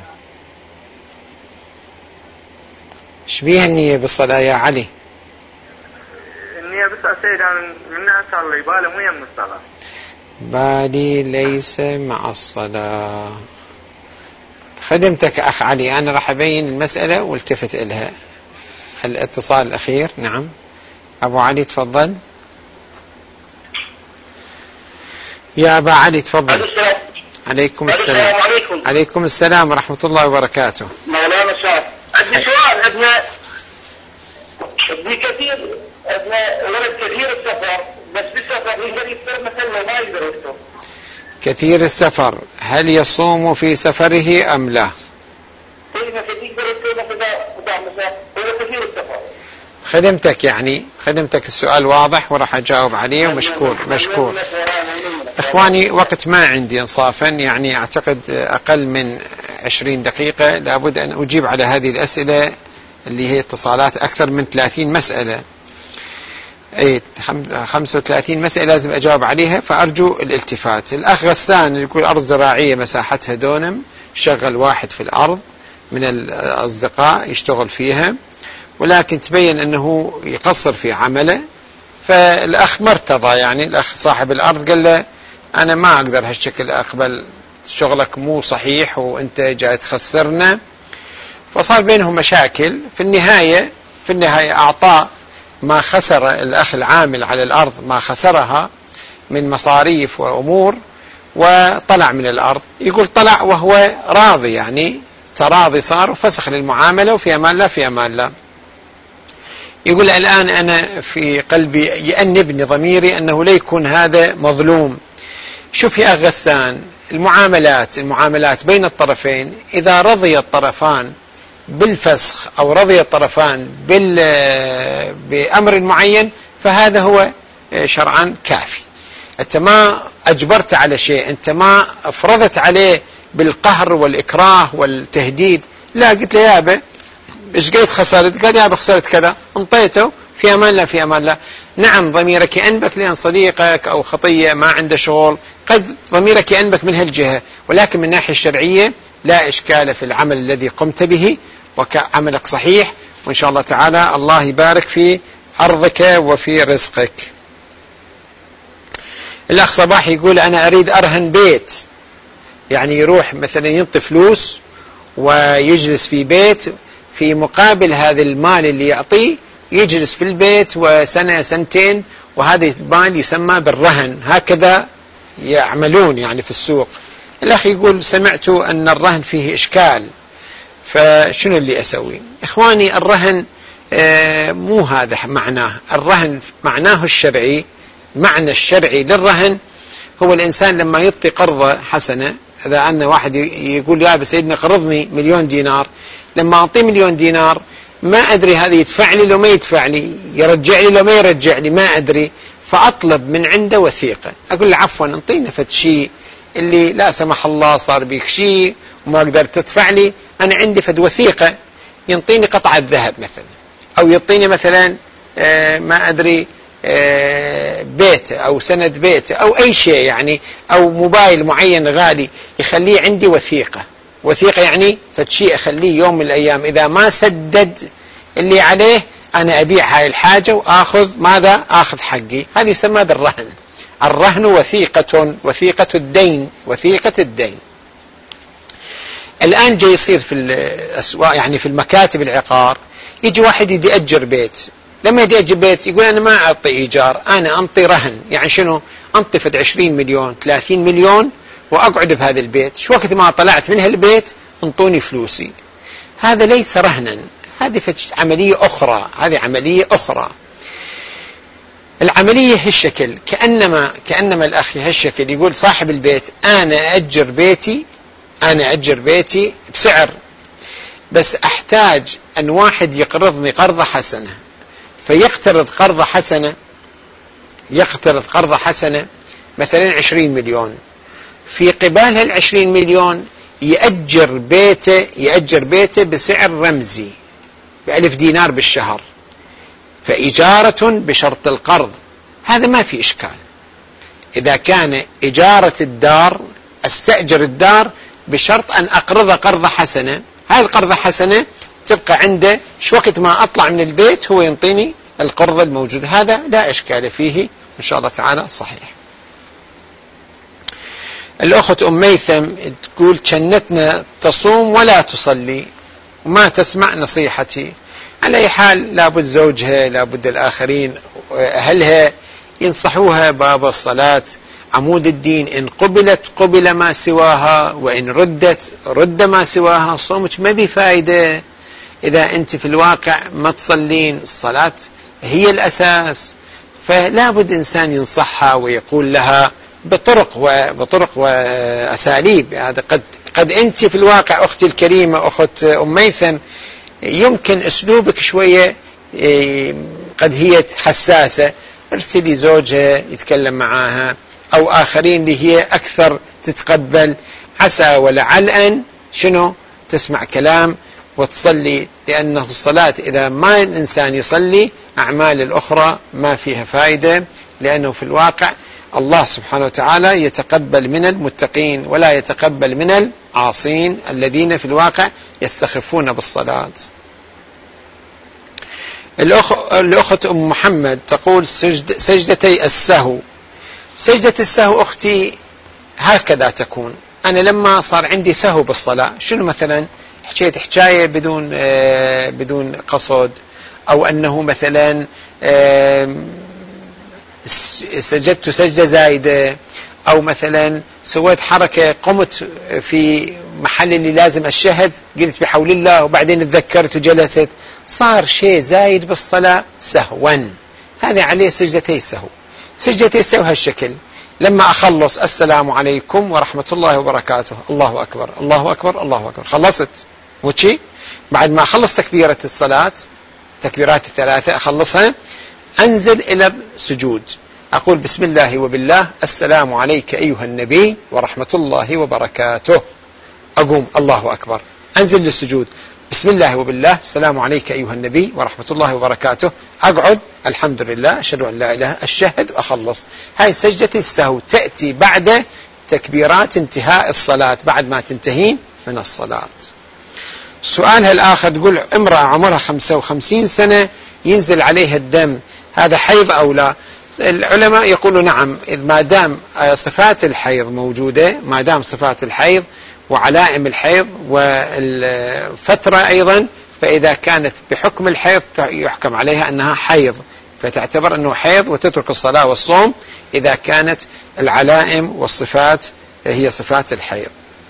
شبيه النية بالصلاة يا علي؟ النية بالصلاة سيدنا من أصلي بالي مو يم الصلاة. بالي ليس مع الصلاة. خدمتك أخ علي. أنا راح أبين المسألة والتفت إلها. الاتصال الأخير. نعم أبو علي تفضل. يا أبا علي تفضل. عليكم السلام. عليكم. عليكم السلام ورحمة الله وبركاته. مولانا شاف. عندي سؤال. ابن ابني كثير ابن ولد كثير السفر، بس بالسفر يقدر يفطر مثلا ما يقدر يفطر. كثير السفر، هل يصوم في سفره أم لا؟ خدمتك يعني خدمتك السؤال واضح وراح أجاوب عليه. ومشكور مشكور. إخواني وقت ما عندي إنصافا، يعني أعتقد أقل من عشرين دقيقة لابد أن أجيب على هذه الأسئلة اللي هي اتصالات أكثر من ثلاثين مسألة. اي خمسة وثلاثين مسألة لازم أجاوب عليها، فأرجو الالتفات. الأخ غسان يقول أرض زراعية مساحتها دونم، شغل واحد في الأرض من الأصدقاء يشتغل فيها، ولكن تبين أنه يقصر في عمله، فالأخ مرتضى يعني الأخ صاحب الأرض قال له أنا ما أقدر هالشكل أقبل، شغلك مو صحيح وأنت جاي تخسرنا. فصار بينهم مشاكل. في النهاية في النهاية أعطاه ما خسر الأخ العامل على الأرض، ما خسرها من مصاريف وأمور، وطلع من الأرض. يقول طلع وهو راضي، يعني تراضي صار وفسخ للمعاملة، وفي أمان الله في أمان الله. يقول الآن أنا في قلبي يأنبني ضميري أنه لا يكون هذا مظلوم. شوف يا أخ غسان، المعاملات المعاملات بين الطرفين إذا رضي الطرفان بالفسخ أو رضي الطرفان بأمر معين فهذا هو شرعا كافي. أنت ما أجبرت على شيء، أنت ما أفرضت عليه بالقهر والإكراه والتهديد، لا قلت له يا أبا إيش قيت خسرت؟ قال يا أبا خسرت كذا، انطيته في أمان الله في أمان الله. نعم ضميرك ينبك لأن صديقك أو خطية ما عنده شغل، قد ضميرك ينبك من هالجهة، ولكن من الناحية الشرعية لا إشكال في العمل الذي قمت به وعملك صحيح، وإن شاء الله تعالى الله يبارك في أرضك وفي رزقك. الأخ صباح يقول أنا أريد أرهن بيت، يعني يروح مثلا ينطي فلوس ويجلس في بيت، في مقابل هذا المال اللي يعطيه يجلس في البيت وسنة سنتين، وهذا المال يسمى بالرهن، هكذا يعملون يعني في السوق. الأخ يقول سمعت أن الرهن فيه إشكال، فشنو اللي أسوي؟ إخواني الرهن آه مو هذا معناه، الرهن معناه الشرعي، معنى الشرعي للرهن هو الإنسان لما يعطي قرضة حسنة، إذا أن واحد يقول يا سيدنا قرضني مليون دينار، لما أعطيه مليون دينار ما أدري هذا يدفع لي لو ما يدفع لي، يرجع لي لو ما يرجع لي، ما أدري، فأطلب من عنده وثيقة، أقول له عفوا انطينا فد شيء اللي لا سمح الله صار بيك شيء وما قدرت تدفع لي، أنا عندي فد وثيقة، ينطيني قطعة ذهب مثلا، أو يعطيني مثلا آه ما أدري آه بيت أو سند بيت أو أي شيء يعني، أو موبايل معين غالي، يخليه عندي وثيقة. وثيقة يعني فد شيء أخليه يوم من الأيام إذا ما سدد اللي عليه أنا أبيع هاي الحاجة وآخذ ماذا؟ آخذ حقي. هذه يسمى بالرهن. الرهن وثيقة، وثيقة الدين، وثيقة الدين. الآن جاي يصير في الأسواق يعني في المكاتب العقار، يجي واحد يدي يأجر بيت، لما يدي يأجر بيت يقول أنا ما أعطي إيجار، أنا أنطي رهن، يعني شنو؟ أنطي فد عشرين مليون ثلاثين مليون وأقعد بهذا البيت، شو وقت ما طلعت من هالبيت انطوني فلوسي. هذا ليس رهنا، هذه عملية أخرى، هذه عملية أخرى. العملية هالشكل، كأنما كأنما الأخ هالشكل يقول صاحب البيت أنا أجر بيتي أنا أجر بيتي بسعر، بس أحتاج أن واحد يقرضني قرضة حسنة، فيقترض قرضة حسنة يقترض قرضة حسنة مثلا عشرين مليون، في قبال هالعشرين مليون يأجر بيته يأجر بيته بسعر رمزي بألف دينار بالشهر، فإجارة بشرط القرض، هذا ما في إشكال. إذا كان إجارة الدار أستأجر الدار بشرط أن أقرض قرضة حسنة، هاي القرضة حسنة تبقى عنده، شو وقت ما أطلع من البيت هو ينطيني القرض الموجود، هذا لا إشكال فيه إن شاء الله تعالى صحيح. الأخت أم ميثم تقول كنتنا تصوم ولا تصلي وما تسمع نصيحتي، على أي حال لابد زوجها لابد الآخرين أهلها ينصحوها باب الصلاة عمود الدين، إن قبلت قبل ما سواها، وإن ردت رد ما سواها، صومك ما بفائدة إذا أنت في الواقع ما تصلين، الصلاة هي الأساس، فلا بد إنسان ينصحها ويقول لها بطرق وبطرق وأساليب. هذا قد قد أنت في الواقع أختي الكريمة أخت أم ميثم يمكن أسلوبك شوية قد هي حساسة، ارسلي زوجها يتكلم معاها أو آخرين اللي هي أكثر تتقبل، عسى ولعل أن شنو تسمع كلام وتصلي، لأنه الصلاة إذا ما الإنسان يصلي أعمال الأخرى ما فيها فائدة، لأنه في الواقع الله سبحانه وتعالى يتقبل من المتقين ولا يتقبل من العاصين الذين في الواقع يستخفون بالصلاة. الأخ... الأخت أم محمد تقول سجد... سجدتي السهو. سجدة السهو أختي هكذا تكون، أنا لما صار عندي سهو بالصلاة، شنو مثلا حكيت حكاية بدون آه بدون قصد، أو أنه مثلا آه سجدت سجدة زايدة، أو مثلا سويت حركة قمت في محل اللي لازم الشهد قلت بحول الله وبعدين تذكرت وجلست، صار شيء زايد بالصلاة سهوا، هذا عليه سجدتي سهو. سجدتي السهو هالشكل، لما أخلص السلام عليكم ورحمة الله وبركاته، الله أكبر الله أكبر الله أكبر، خلصت وشي. بعد ما أخلص تكبيرة الصلاة، تكبيرات الثلاثة أخلصها، أنزل إلى السجود، أقول بسم الله وبالله، السلام عليك أيها النبي ورحمة الله وبركاته، أقوم الله أكبر، أنزل للسجود، بسم الله وبالله، السلام عليك أيها النبي ورحمة الله وبركاته، أقعد، الحمد لله، أشهد أن لا إله، أشهد وأخلص. هاي سجدة السهو تأتي بعد تكبيرات انتهاء الصلاة، بعد ما تنتهين من الصلاة. سؤالها الآخر تقول امرأة عمرها خمسة وخمسين سنة ينزل عليها الدم، هذا حيض أو لا؟ العلماء يقولوا نعم، إذ ما دام صفات الحيض موجودة، ما دام صفات الحيض وعلائم الحيض والفترة أيضا، فإذا كانت بحكم الحيض يحكم عليها أنها حيض، فتعتبر أنه حيض وتترك الصلاة والصوم إذا كانت العلائم والصفات هي صفات الحيض.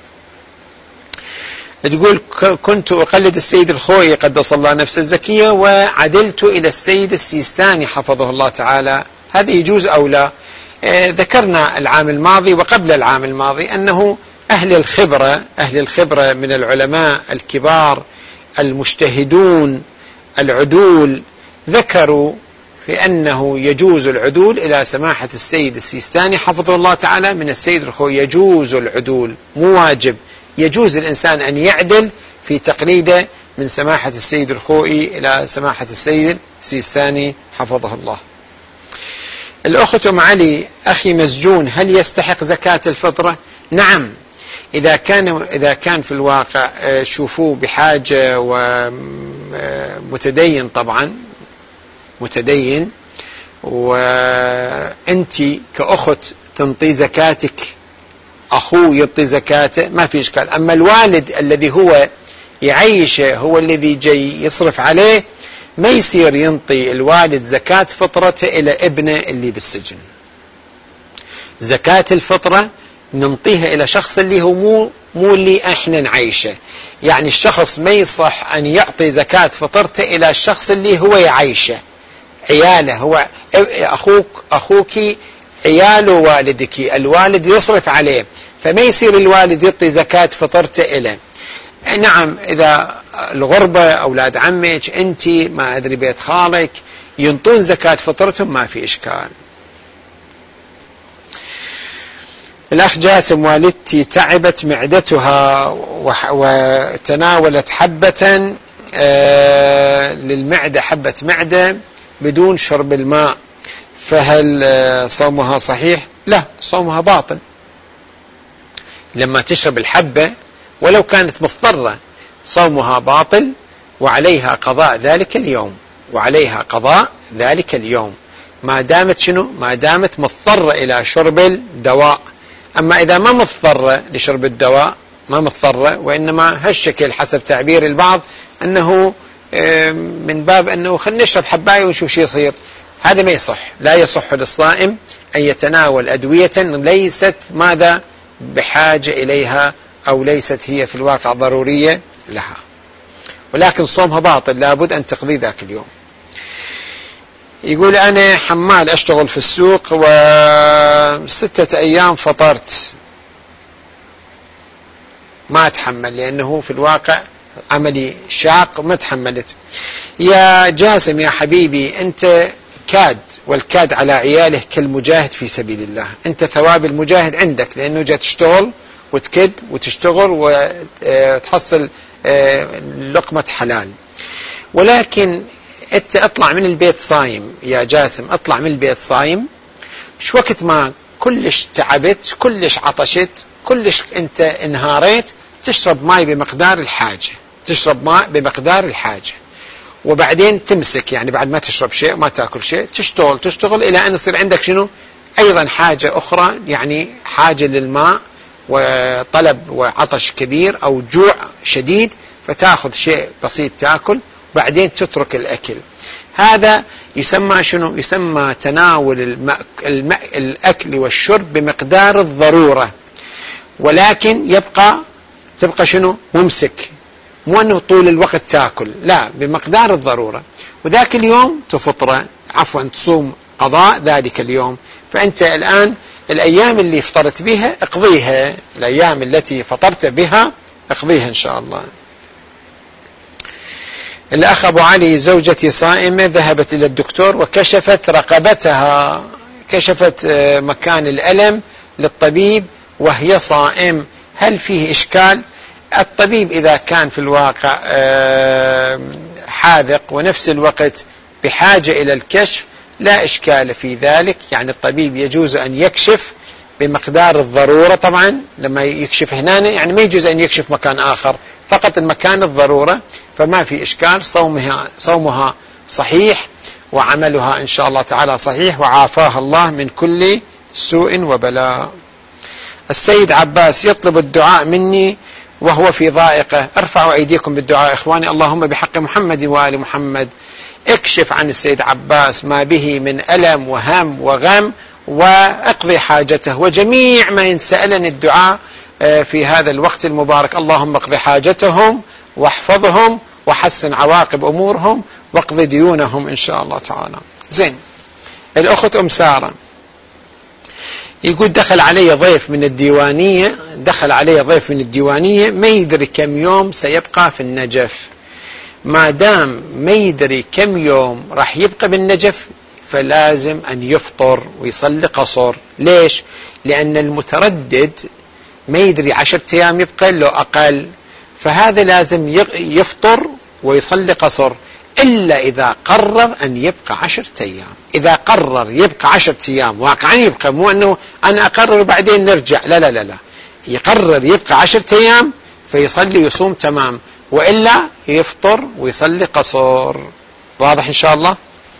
تقول كنت أقلد السيد الخوئي قدس الله نفسه الزكية وعدلت إلى السيد السيستاني حفظه الله تعالى، هذا يجوز أو لا؟ آه ذكرنا العام الماضي وقبل العام الماضي أنه أهل الخبرة أهل الخبرة من العلماء الكبار المجتهدون العدول ذكروا في أنه يجوز العدول إلى سماحة السيد السيستاني حفظه الله تعالى من السيد الخوئي، يجوز العدول، مو واجب، يجوز الإنسان أن يعدل في تقليده من سماحة السيد الخوئي إلى سماحة السيد السيستاني حفظه الله. الأخت أم علي أخي مسجون هل يستحق زكاة الفطرة؟ نعم، إذا كان إذا كان في الواقع شوفوه بحاجة ومتدين، طبعا متدين، وأنت كأخت تنطي زكاتك، أخوه يعطي زكاته، ما في إشكال. أما الوالد الذي هو يعيشه، هو الذي جاي يصرف عليه، ما يصير ينطي الوالد زكاة فطرته إلى ابنه اللي بالسجن. زكاة الفطرة ننطيها إلى شخص اللي هو مو مو اللي احنا نعيشه، يعني الشخص ما يصح أن يعطي زكاة فطرته إلى الشخص اللي هو يعيشه، عياله، هو أخوك أخوك عيال والدك، الوالد يصرف عليه، فما يصير الوالد يعطي زكاة فطرته إليه. نعم، إذا الغربة أولاد عمك، أنت ما أدري بيت خالك ينطون زكاة فطرتهم، ما في إشكال. الأخ جاسم والدتي تعبت معدتها وتناولت حبة للمعدة، حبة معدة بدون شرب الماء، فهل صومها صحيح؟ لا، صومها باطل. لما تشرب الحبة ولو كانت مضطرة صومها باطل، وعليها قضاء ذلك اليوم، وعليها قضاء ذلك اليوم ما دامت شنو؟ ما دامت مضطرة إلى شرب الدواء. أما إذا ما مضطرة لشرب الدواء، ما مضطرة، وإنما هالشكل حسب تعبير البعض أنه من باب أنه خلنا نشرب حباية ونشوف شو يصير، هذا ما يصح. لا يصح للصائم أن يتناول أدوية ليست ماذا بحاجة إليها، أو ليست هي في الواقع ضرورية لها، ولكن صومها باطل، لابد أن تقضي ذاك اليوم. يقول أنا حمال أشتغل في السوق وستة أيام فطرت، ما أتحمل لأنه في الواقع عملي شاق، ما تحملت. يا جاسم يا حبيبي، أنت كاد، والكاد على عياله كالمجاهد في سبيل الله، أنت ثواب المجاهد عندك، لأنه جاء تشتغل وتكد وتشتغل وتحصل لقمة حلال. ولكن أنت اطلع من البيت صايم يا جاسم، اطلع من البيت صايم، شو وقت ما كلش تعبت، كلش عطشت، كلش أنت انهاريت، تشرب ماء بمقدار الحاجة، تشرب ماء بمقدار الحاجة، وبعدين تمسك، يعني بعد ما تشرب شيء ما تأكل شيء، تشتغل تشتغل إلى أن يصير عندك شنو أيضا حاجة أخرى، يعني حاجة للماء وطلب وعطش كبير أو جوع شديد، فتأخذ شيء بسيط تأكل، بعدين تترك الأكل. هذا يسمى شنو؟ يسمى تناول الماء الماء الأكل والشرب بمقدار الضرورة، ولكن يبقى تبقى شنو؟ ممسك، مو أنه طول الوقت تأكل، لا، بمقدار الضرورة، وذاك اليوم تفطر، عفوا تصوم قضاء ذلك اليوم. فأنت الآن الأيام اللي فطرت بها اقضيها، الأيام التي فطرت بها اقضيها إن شاء الله. الأخ أبو علي: زوجتي صائمة، ذهبت إلى الدكتور وكشفت رقبتها، كشفت مكان الألم للطبيب وهي صائم، هل فيه إشكال؟ الطبيب إذا كان في الواقع حاذق ونفس الوقت بحاجة إلى الكشف لا إشكال في ذلك، يعني الطبيب يجوز أن يكشف بمقدار الضرورة. طبعا لما يكشف هنا يعني ما يجوز أن يكشف مكان آخر، فقط المكان الضرورة، فما في إشكال. صومها صومها صحيح وعملها إن شاء الله تعالى صحيح، وعافاها الله من كل سوء وبلاء. السيد عباس يطلب الدعاء مني وهو في ضائقة. ارفعوا أيديكم بالدعاء إخواني. اللهم بحق محمد وآل محمد اكشف عن السيد عباس ما به من ألم وهم وغم، واقضي حاجته، وجميع ما ينسألني الدعاء في هذا الوقت المبارك. اللهم اقضي حاجتهم واحفظهم وحسن عواقب أمورهم واقضي ديونهم إن شاء الله تعالى. زين. الأخت أم سارة يقول: دخل علي ضيف من الديوانية دخل علي ضيف من الديوانية ما يدري كم يوم سيبقى في النجف. ما دام ما يدري كم يوم راح يبقى بالنجف فلازم أن يفطر ويصلي قصر. ليش؟ لأن المتردد ما يدري عشرة أيام يبقى لو أقل، فهذا لازم يفطر ويصلي قصر، إلا إذا قرر أن يبقى عشرة أيام. إذا قرر يبقى عشرة أيام واقعا يبقى، مو أنه أنا أقرر وبعدين نرجع، لا لا لا لا، يقرر يبقى عشرة أيام فيصلي ويصوم تمام، وإلا يفطر ويصلي قصر. واضح إن شاء الله؟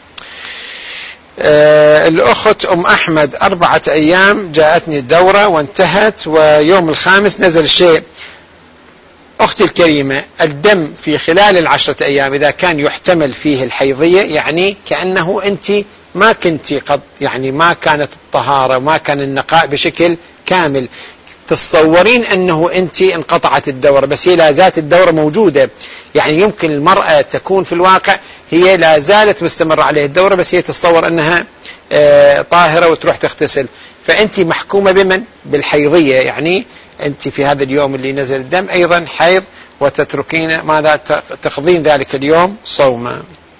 آه الأخت أم أحمد: أربعة أيام جاءتني الدورة وانتهت، ويوم الخامس نزل الشيء. أختي الكريمة، الدم في خلال العشرة أيام إذا كان يحتمل فيه الحيضية، يعني كأنه أنت ما كنت قد يعني ما كانت الطهارة وما كان النقاء بشكل كامل، تتصورين أنه أنت انقطعت الدورة بس هي لا زالت الدورة موجودة. يعني يمكن المرأة تكون في الواقع هي لا زالت مستمرة عليه الدورة بس هي تتصور أنها آه طاهرة وتروح تغتسل، فأنت محكومة بمن؟ بالحيضية. يعني أنت في هذا اليوم اللي نزل الدم أيضا حيض، وتتركين ماذا؟ تقضين ذلك اليوم صوما.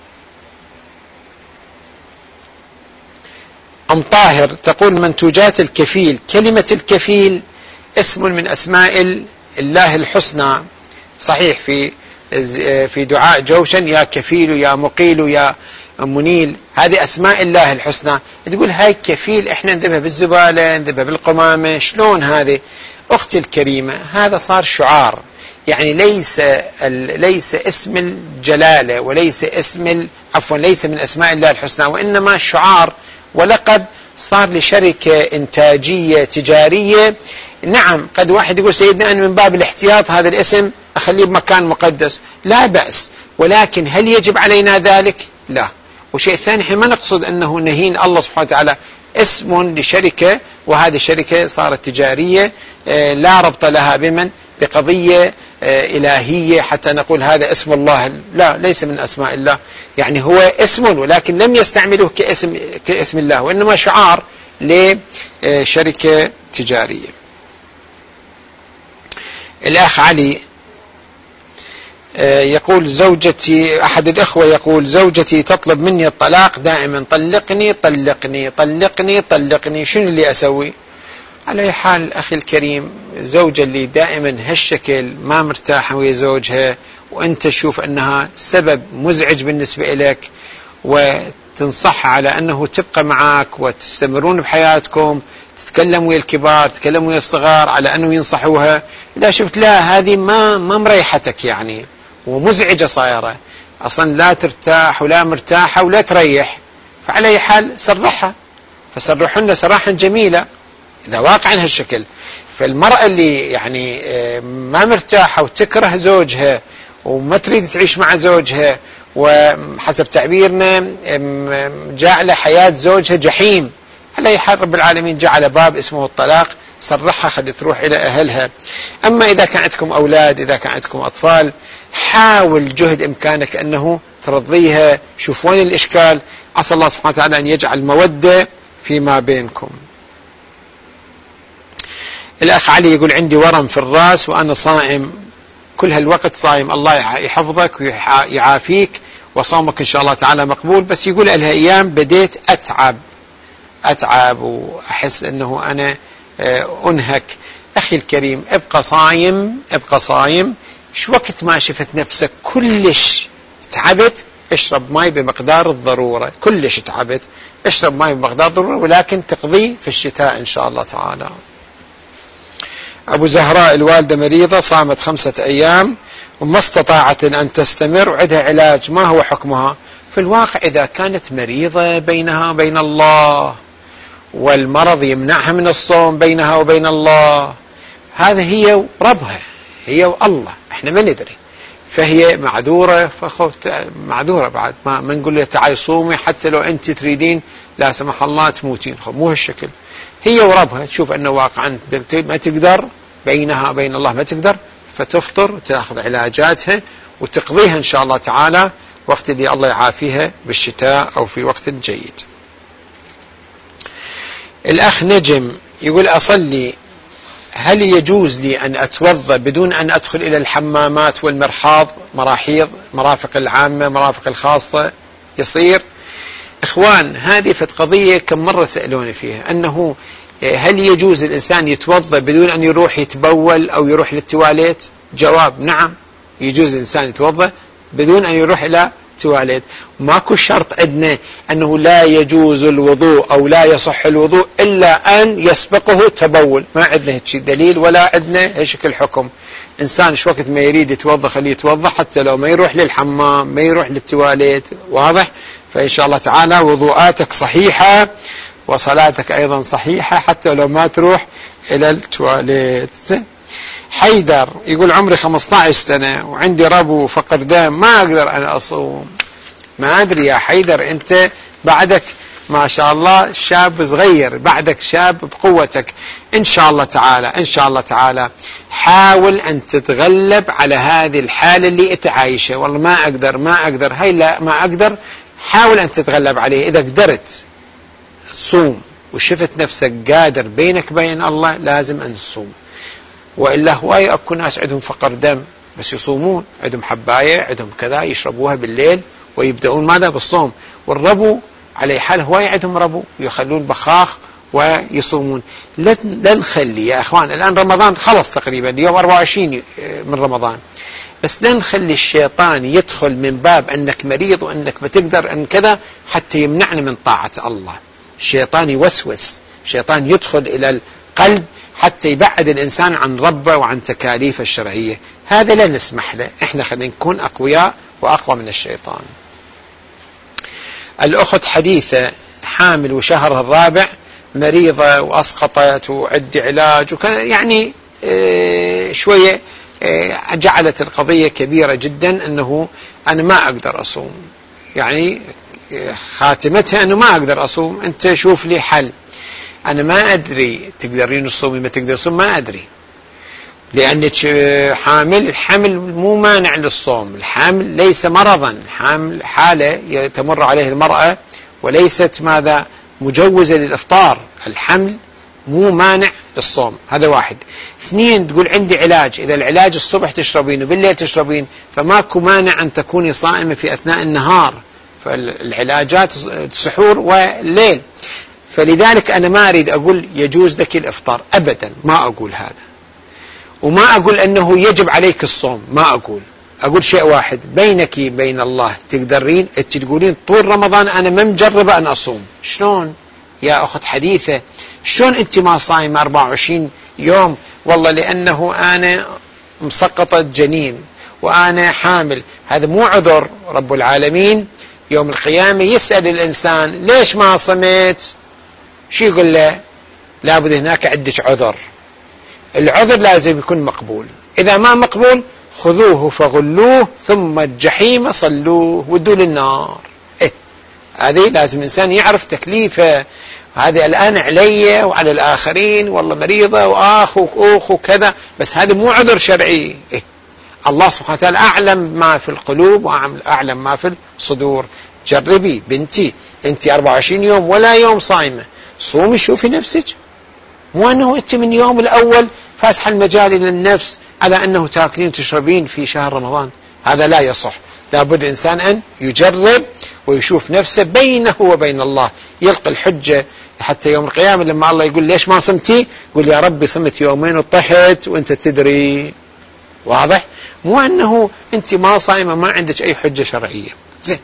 أم طاهر تقول: منتوجات الكفيل، كلمة الكفيل اسم من أسماء الله الحسنى، صحيح في في دعاء جوشن: يا كفيل يا مقيل يا منيل، هذه أسماء الله الحسنى. تقول هاي كفيل إحنا نذبها بالزبالة نذبها بالقمامة، شلون هذه؟ أختي الكريمة، هذا صار شعار، يعني ليس ليس اسم الجلالة وليس اسم عفوا ليس من أسماء الله الحسنى، وإنما شعار ولقب صار لشركة إنتاجية تجارية. نعم قد واحد يقول سيدنا أنا من باب الاحتياط هذا الاسم أخليه بمكان مقدس، لا بأس، ولكن هل يجب علينا ذلك؟ لا. وشيء ثاني، احنا ما نقصد أنه نهين الله سبحانه وتعالى، اسم لشركة وهذه الشركة صارت تجارية لا ربط لها بمن بقضية إلهية حتى نقول هذا اسم الله، لا، ليس من أسماء الله، يعني هو اسم ولكن لم يستعمله كاسم, كاسم الله، وإنما شعار لشركة تجارية. الأخ علي يقول: زوجتي، أحد الإخوة يقول: زوجتي تطلب مني الطلاق دائما، طلقني طلقني طلقني طلقني، شنو اللي أسوي؟ على أي حال أخي الكريم، زوجة اللي دائما هالشكل ما مرتاحة ويا زوجها وأنت تشوف أنها سبب مزعج بالنسبة إليك، وتنصح على أنه تبقى معك وتستمرون بحياتكم، تتكلم ويا الكبار تتكلم ويا الصغار على أنه ينصحوها، إذا شفت لا هذه ما ما مريحتك يعني ومزعجة صايرة أصلا، لا ترتاح ولا مرتاحة ولا تريح، فعلى أي حال سرحها، فسرحنا سراحا جميلة إذا واقعا هالشكل. فالمرأة اللي يعني ما مرتاحة وتكره زوجها وما تريد تعيش مع زوجها، وحسب تعبيرنا جعل حياة زوجها جحيم، على أي حال رب العالمين جعل باب اسمه الطلاق، صرحها خلي تروح إلى أهلها. أما إذا كان عندكم أولاد، إذا كان عندكم أطفال، حاول جهد إمكانك أنه ترضيها، شوف وين الإشكال، عسى الله سبحانه وتعالى أن يجعل مودة فيما بينكم. الأخ علي يقول عندي ورم في الرأس وأنا صائم كل هالوقت صايم، الله يحفظك ويعافيك وصومك إن شاء الله تعالى مقبول. بس يقول لها أيام بديت أتعب أتعب وأحس أنه أنا أنهك. أخي الكريم ابقى صايم ابقى صايم، شو وقت ما شفت نفسك كلش تعبت اشرب ماء بمقدار الضرورة، كلش تعبت اشرب ماء بمقدار الضرورة، ولكن تقضي في الشتاء إن شاء الله تعالى. أبو زهراء الوالدة مريضة صامت خمسة أيام وما استطاعت أن تستمر وعندها علاج، ما هو حكمها؟ في الواقع إذا كانت مريضة بينها وبين الله والمرض يمنعها من الصوم بينها وبين الله، هذا هي ربها هي والله، احنا ما ندري، فهي معذورة فخفت معذورة بعد ما, ما نقول لها تعالي صومي حتى لو أنت تريدين لا سمح الله تموتين، مو هالشكل، هي وربها تشوف أنه واقعا ما تقدر بينها وبين الله ما تقدر، فتفطر وتأخذ علاجاتها وتقضيها إن شاء الله تعالى وقت اللي الله يعافيها بالشتاء أو في وقت جيد. الأخ نجم يقول أصلي هل يجوز لي أن أتوضأ بدون أن أدخل إلى الحمامات والمرحاض مراحيض مرافق العامة مرافق الخاصة يصير؟ إخوان هذه في قضية كم مرة سألوني فيها، أنه هل يجوز الإنسان يتوضأ بدون أن يروح يتبول أو يروح للتواليت؟ جواب نعم، يجوز الإنسان يتوضأ بدون أن يروح إلى تواليت. ماكو شرط عندنا أنه لا يجوز الوضوء أو لا يصح الوضوء إلا أن يسبقه تبول، ما عندنا هيك دليل ولا عندنا هيك الحكم. إنسان شو وقت ما يريد يتوضأ خليه يتوضأ حتى لو ما يروح للحمام ما يروح للتواليت، واضح؟ فإن شاء الله تعالى وضوءاتك صحيحة وصلاتك أيضا صحيحة حتى لو ما تروح إلى التواليت. حيدر يقول عمري خمسة عشر سنة وعندي ربو وفقر دم، ما أقدر أنا أصوم. ما أدري يا حيدر، أنت بعدك ما شاء الله شاب صغير، بعدك شاب بقوتك، إن شاء الله تعالى إن شاء الله تعالى حاول أن تتغلب على هذه الحالة اللي أنت عايشة، والله ما أقدر ما أقدر هاي لا ما أقدر، حاول أن تتغلب عليه. إذا قدرت تصوم وشفت نفسك قادر بينك بين الله لازم أن تصوم، وإلا هواي أكو ناس عندهم فقر دم بس يصومون، عندهم حباية عندهم كذا يشربوها بالليل ويبدأون ماذا بالصوم، والربو على حال هواي عندهم ربو يخلون بخاخ ويصومون. لا نخلي يا أخوان، الآن رمضان خلص تقريبا اليوم أربعة وعشرين من رمضان، بس لا نخلي الشيطان يدخل من باب أنك مريض وأنك بتقدر أن كذا حتى يمنعنا من طاعة الله. الشيطان يوسوس، الشيطان يدخل إلى القلب حتى يبعد الإنسان عن ربه وعن تكاليف الشرعية، هذا لا نسمح له، إحنا خلينا نكون أقوياء وأقوى من الشيطان. الأخت حديثة حامل وشهرها الرابع مريضة وأسقطت وعد علاج وكان يعني اه شوية اه جعلت القضية كبيرة جدا، أنه أنا ما أقدر أصوم، يعني خاتمتها أنه ما أقدر أصوم، أنت شوف لي حل. أنا ما أدري تقدرين تصومي ما تقدر تصوم، ما أدري، لأنك حامل، الحمل مو مانع للصوم، الحمل ليس مرضا، الحمل حالة تمر عليه المرأة وليست ماذا مجوزة للإفطار، الحمل مو مانع للصوم، هذا واحد. اثنين تقول عندي علاج، إذا العلاج الصبح تشربين وبالليل تشربين فماكو مانع أن تكوني صائمة في أثناء النهار، فالعلاجات سحور والليل، فلذلك أنا ما أريد أقول يجوز لك الإفطار أبدا، ما أقول هذا، وما أقول أنه يجب عليك الصوم، ما أقول، أقول شيء واحد بينك بين الله تقدرين أنت تقولين طول رمضان أنا ما مجربة أن أصوم. شلون يا أخت حديثة، شلون أنت ما صايم أربعة وعشرين يوم؟ والله لأنه أنا مسقطة جنين وأنا حامل، هذا مو عذر. رب العالمين يوم القيامة يسأل الإنسان ليش ما صمت، شو يقول له؟ لابد هناك عدة عذر، العذر لازم يكون مقبول، إذا ما مقبول خذوه فغلوه ثم الجحيم صلوه ودوا للنار. إيه؟ هذه لازم الإنسان يعرف تكليفه، هذه الآن علي وعلى الآخرين، والله مريضة وآخ وأخ وكذا، بس هذا مو عذر شرعي. إيه؟ الله سبحانه وتعالى أعلم ما في القلوب وأعلم ما في الصدور. جربي بنتي، أنت أربعة وعشرين يوم ولا يوم صايمة، صومي شوفي نفسك، مو أنه أنت من يوم الأول فاسح المجال إلى النفس على أنه تاكلين وتشربين في شهر رمضان. هذا لا يصح. لابد إنسان أن يجرب ويشوف نفسه بينه وبين الله، يلقي الحجة حتى يوم القيامة لما الله يقول ليش ما صمتي؟ يقول يا ربي صمت يومين وطحت وأنت تدري. واضح؟ مو أنه أنت ما صايمة ما عندك أي حجة شرعية. زين،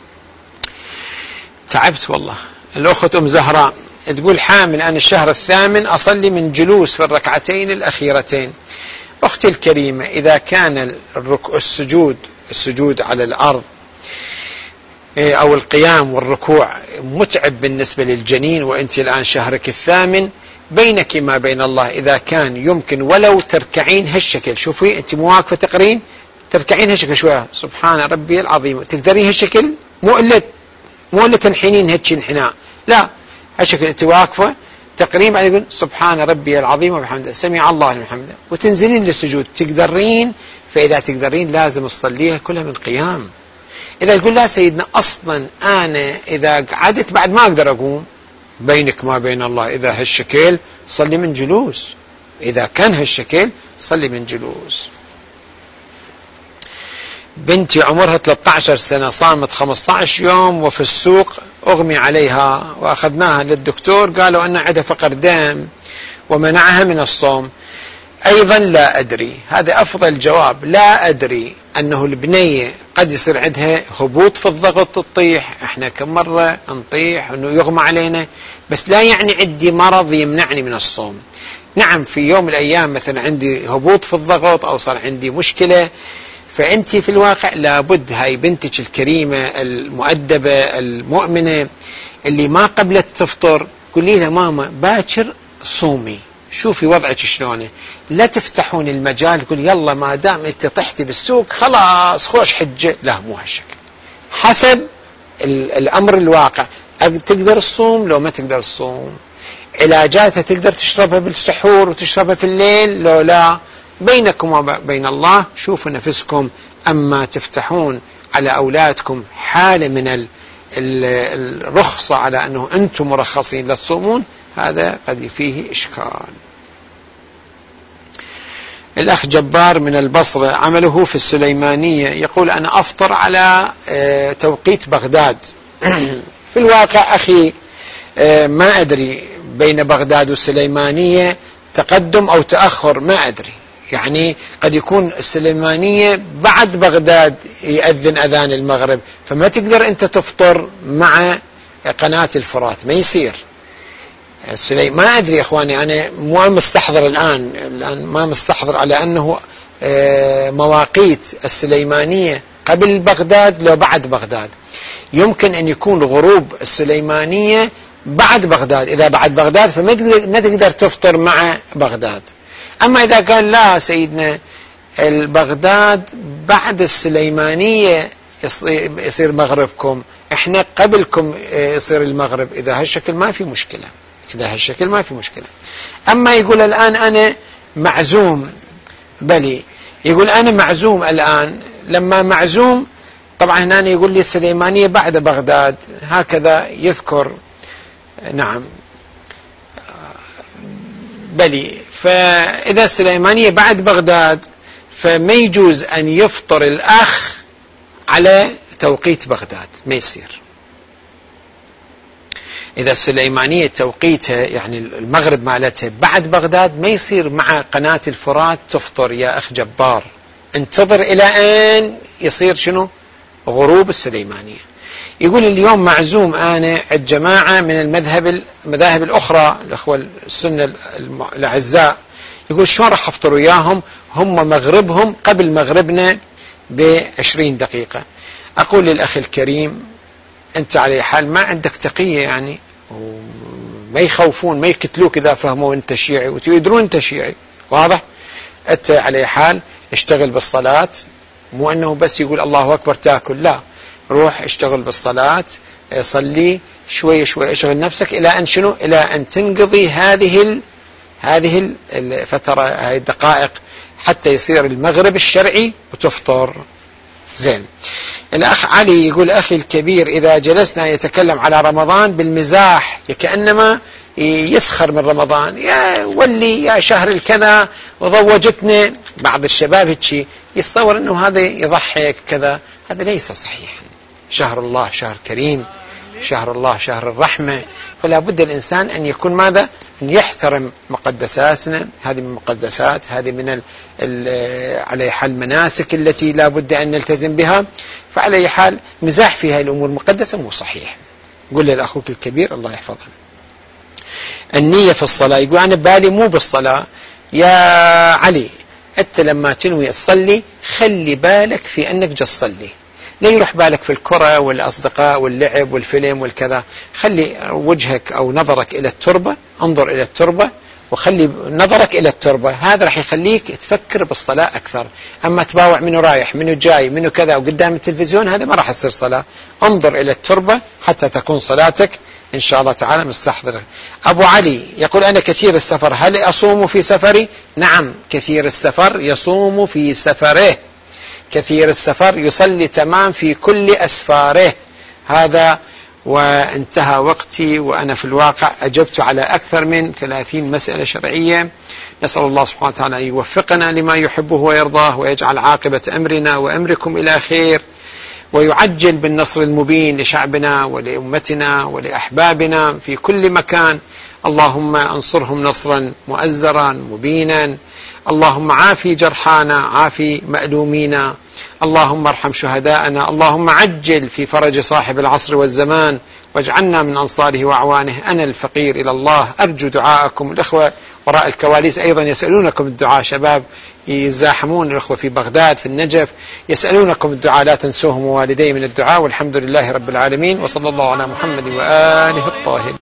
تعبت والله. الأخت أم زهراء تقول حامل أنا الشهر الثامن أصلي من جلوس في الركعتين الأخيرتين. أختي الكريمة، إذا كان الرك... السجود السجود على الأرض أو القيام والركوع متعب بالنسبة للجنين وأنت الآن شهرك الثامن، بينك ما بين الله إذا كان يمكن ولو تركعين هالشكل. شوفي أنت مو واقفة تقرين، تركعين هالشكل شوية سبحان ربي العظيم، تقدرين هالشكل؟ مو إلا مو إلا تنحنين هيك انحناء، لا هالشكل أنت واقفة تقرين بعد يقول سبحان ربي العظيم وبحمده سمع الله لمن حمده وتنزلين للسجود. تقدرين؟ فإذا تقدرين لازم تصليها كلها من قيام. إذا تقول لا سيدنا أصلا أنا إذا قعدت بعد ما أقدر أقوم، بينك ما بين الله إذا هالشكل صلي من جلوس، إذا كان هالشكل صلي من جلوس. بنتي عمرها ثلاثة عشر سنة صامت خمسة عشر يوم وفي السوق أغمي عليها وأخذناها للدكتور قالوا أن عندها فقر دم ومنعها من الصوم. أيضا لا أدري، هذا أفضل جواب، لا أدري أنه البنية قد يصير عندها هبوط في الضغط تطيح، احنا كم مرة نطيح أنه يغمى علينا، بس لا يعني عندي مرض يمنعني من الصوم. نعم في يوم من الأيام مثلا عندي هبوط في الضغط أو صار عندي مشكلة، فأنت في الواقع لابد هاي بنتك الكريمة المؤدبة المؤمنة اللي ما قبلت تفطر قولي لها ماما باكر صومي، شوفي وضعك شلونه، لا تفتحون المجال تقول يلا ما دام انت طحتي بالسوق خلاص خوش حجة. لا مو هالشكل، حسب الأمر الواقع. تقدر الصوم لو ما تقدر الصوم، علاجاتها تقدر تشربها بالسحور وتشربها في الليل لو لا، بينكم وبين الله شوفوا نفسكم. أما تفتحون على أولادكم حالة من الرخصة على أنه أنتم مرخصين لا تصومون، هذا قد فيه إشكال. الأخ جبار من البصرة عمله في السليمانية يقول أنا أفطر على توقيت بغداد. في الواقع أخي ما أدري بين بغداد والسليمانية تقدم أو تأخر، ما أدري، يعني قد يكون السليمانية بعد بغداد يأذن أذان المغرب، فما تقدر أنت تفطر مع قناة الفرات، ما يصير. السليم ما أدري يا إخواني، أنا مو مستحضر الآن الآن ما مستحضر على أنه مواقيت السليمانية قبل بغداد لو بعد بغداد. يمكن أن يكون غروب السليمانية بعد بغداد، إذا بعد بغداد فما ما تقدر تفطر مع بغداد. أما إذا قال لا سيدنا البغداد بعد السليمانية يصير مغربكم، إحنا قبلكم يصير المغرب، إذا هالشكل ما في مشكلة، إذا هالشكل ما في مشكلة. أما يقول الآن أنا معزوم، بلي يقول أنا معزوم الآن، لما معزوم طبعا هنا يقول لي السليمانية بعد بغداد، هكذا يذكر. نعم بلي، فإذا السليمانية بعد بغداد فما يجوز أن يفطر الأخ على توقيت بغداد، ما يصير. إذا السليمانية توقيتها يعني المغرب مالتها بعد بغداد ما يصير مع قناة الفرات تفطر يا أخ جبار، انتظر إلى أن يصير شنو غروب السليمانية. يقول اليوم معزوم أنا عند جماعة من المذهب المذاهب الأخرى الأخوة السنة الأعزاء، يقول شلون راح أفطر وياهم هم مغربهم قبل مغربنا بعشرين دقيقة. أقول للأخ الكريم أنت على حال ما عندك تقية، يعني ما يخوفون ما يقتلوك إذا فهموا أنت شيعي ويدرون أنت شيعي، واضح؟ أنت على حال اشتغل بالصلاة، مو أنه بس يقول الله أكبر تأكل، لا، روح اشتغل بالصلاة، صلي شوي شوي، اشغل نفسك إلى أن شنو إلى أن تنقضي هذه ال... هذه الفترة، هذه الدقائق، حتى يصير المغرب الشرعي وتفطر. زين. الأخ علي يقول أخي الكبير إذا جلسنا يتكلم على رمضان بالمزاح كأنما يسخر من رمضان، يا ولي يا شهر الكذا وضوجتنا. بعض الشباب هيك يتصور أنه هذا يضحك كذا، هذا ليس صحيح. شهر الله شهر كريم، شهر الله شهر الرحمة، فلا بد الإنسان أن يكون ماذا؟ أن يحترم مقدساتنا. هذه من المقدسات، هذه من ال ال على حال المناسك التي لا بد أن نلتزم بها. فعلى حال مزاح في هذه الأمور المقدسة مو صحيح. قل لأخوك الكبير الله يحفظه. النية في الصلاة، يقول أنا بالي مو بالصلاة. يا علي أنت لما تنوي تصلي خلي بالك في أنك جالس تصلي، لا يروح بالك في الكرة والأصدقاء واللعب والفيلم والكذا. خلي وجهك أو نظرك إلى التربة، انظر إلى التربة وخلي نظرك إلى التربة. هذا راح يخليك تفكر بالصلاة أكثر. أما تباوع منه رايح منه جاي منه كذا وقدام التلفزيون، هذا ما راح يصير صلاة. انظر إلى التربة حتى تكون صلاتك إن شاء الله تعالى مستحضرة. أبو علي يقول أنا كثير السفر، هل أصوم في سفري؟ نعم، كثير السفر يصوم في سفره، كثير السفر يصلي تمام في كل أسفاره. هذا وانتهى وقتي، وأنا في الواقع أجبت على أكثر من ثلاثين مسألة شرعية. نسأل الله سبحانه وتعالى أن يوفقنا لما يحبه ويرضاه، ويجعل عاقبة أمرنا وأمركم إلى خير، ويعجل بالنصر المبين لشعبنا ولأمتنا ولأحبابنا في كل مكان. اللهم انصرهم نصرا مؤزرا مبينا. اللهم عافي جرحانا، عافي مألومينا. اللهم ارحم شهداءنا. اللهم عجل في فرج صاحب العصر والزمان، واجعلنا من أنصاره وأعوانه. أنا الفقير إلى الله أرجو دعاءكم. الأخوة وراء الكواليس أيضا يسألونكم الدعاء، شباب يزاحمون الأخوة في بغداد في النجف يسألونكم الدعاء، لا تنسوهم ووالدي من الدعاء. والحمد لله رب العالمين، وصلى الله على محمد وآله الطاهرين.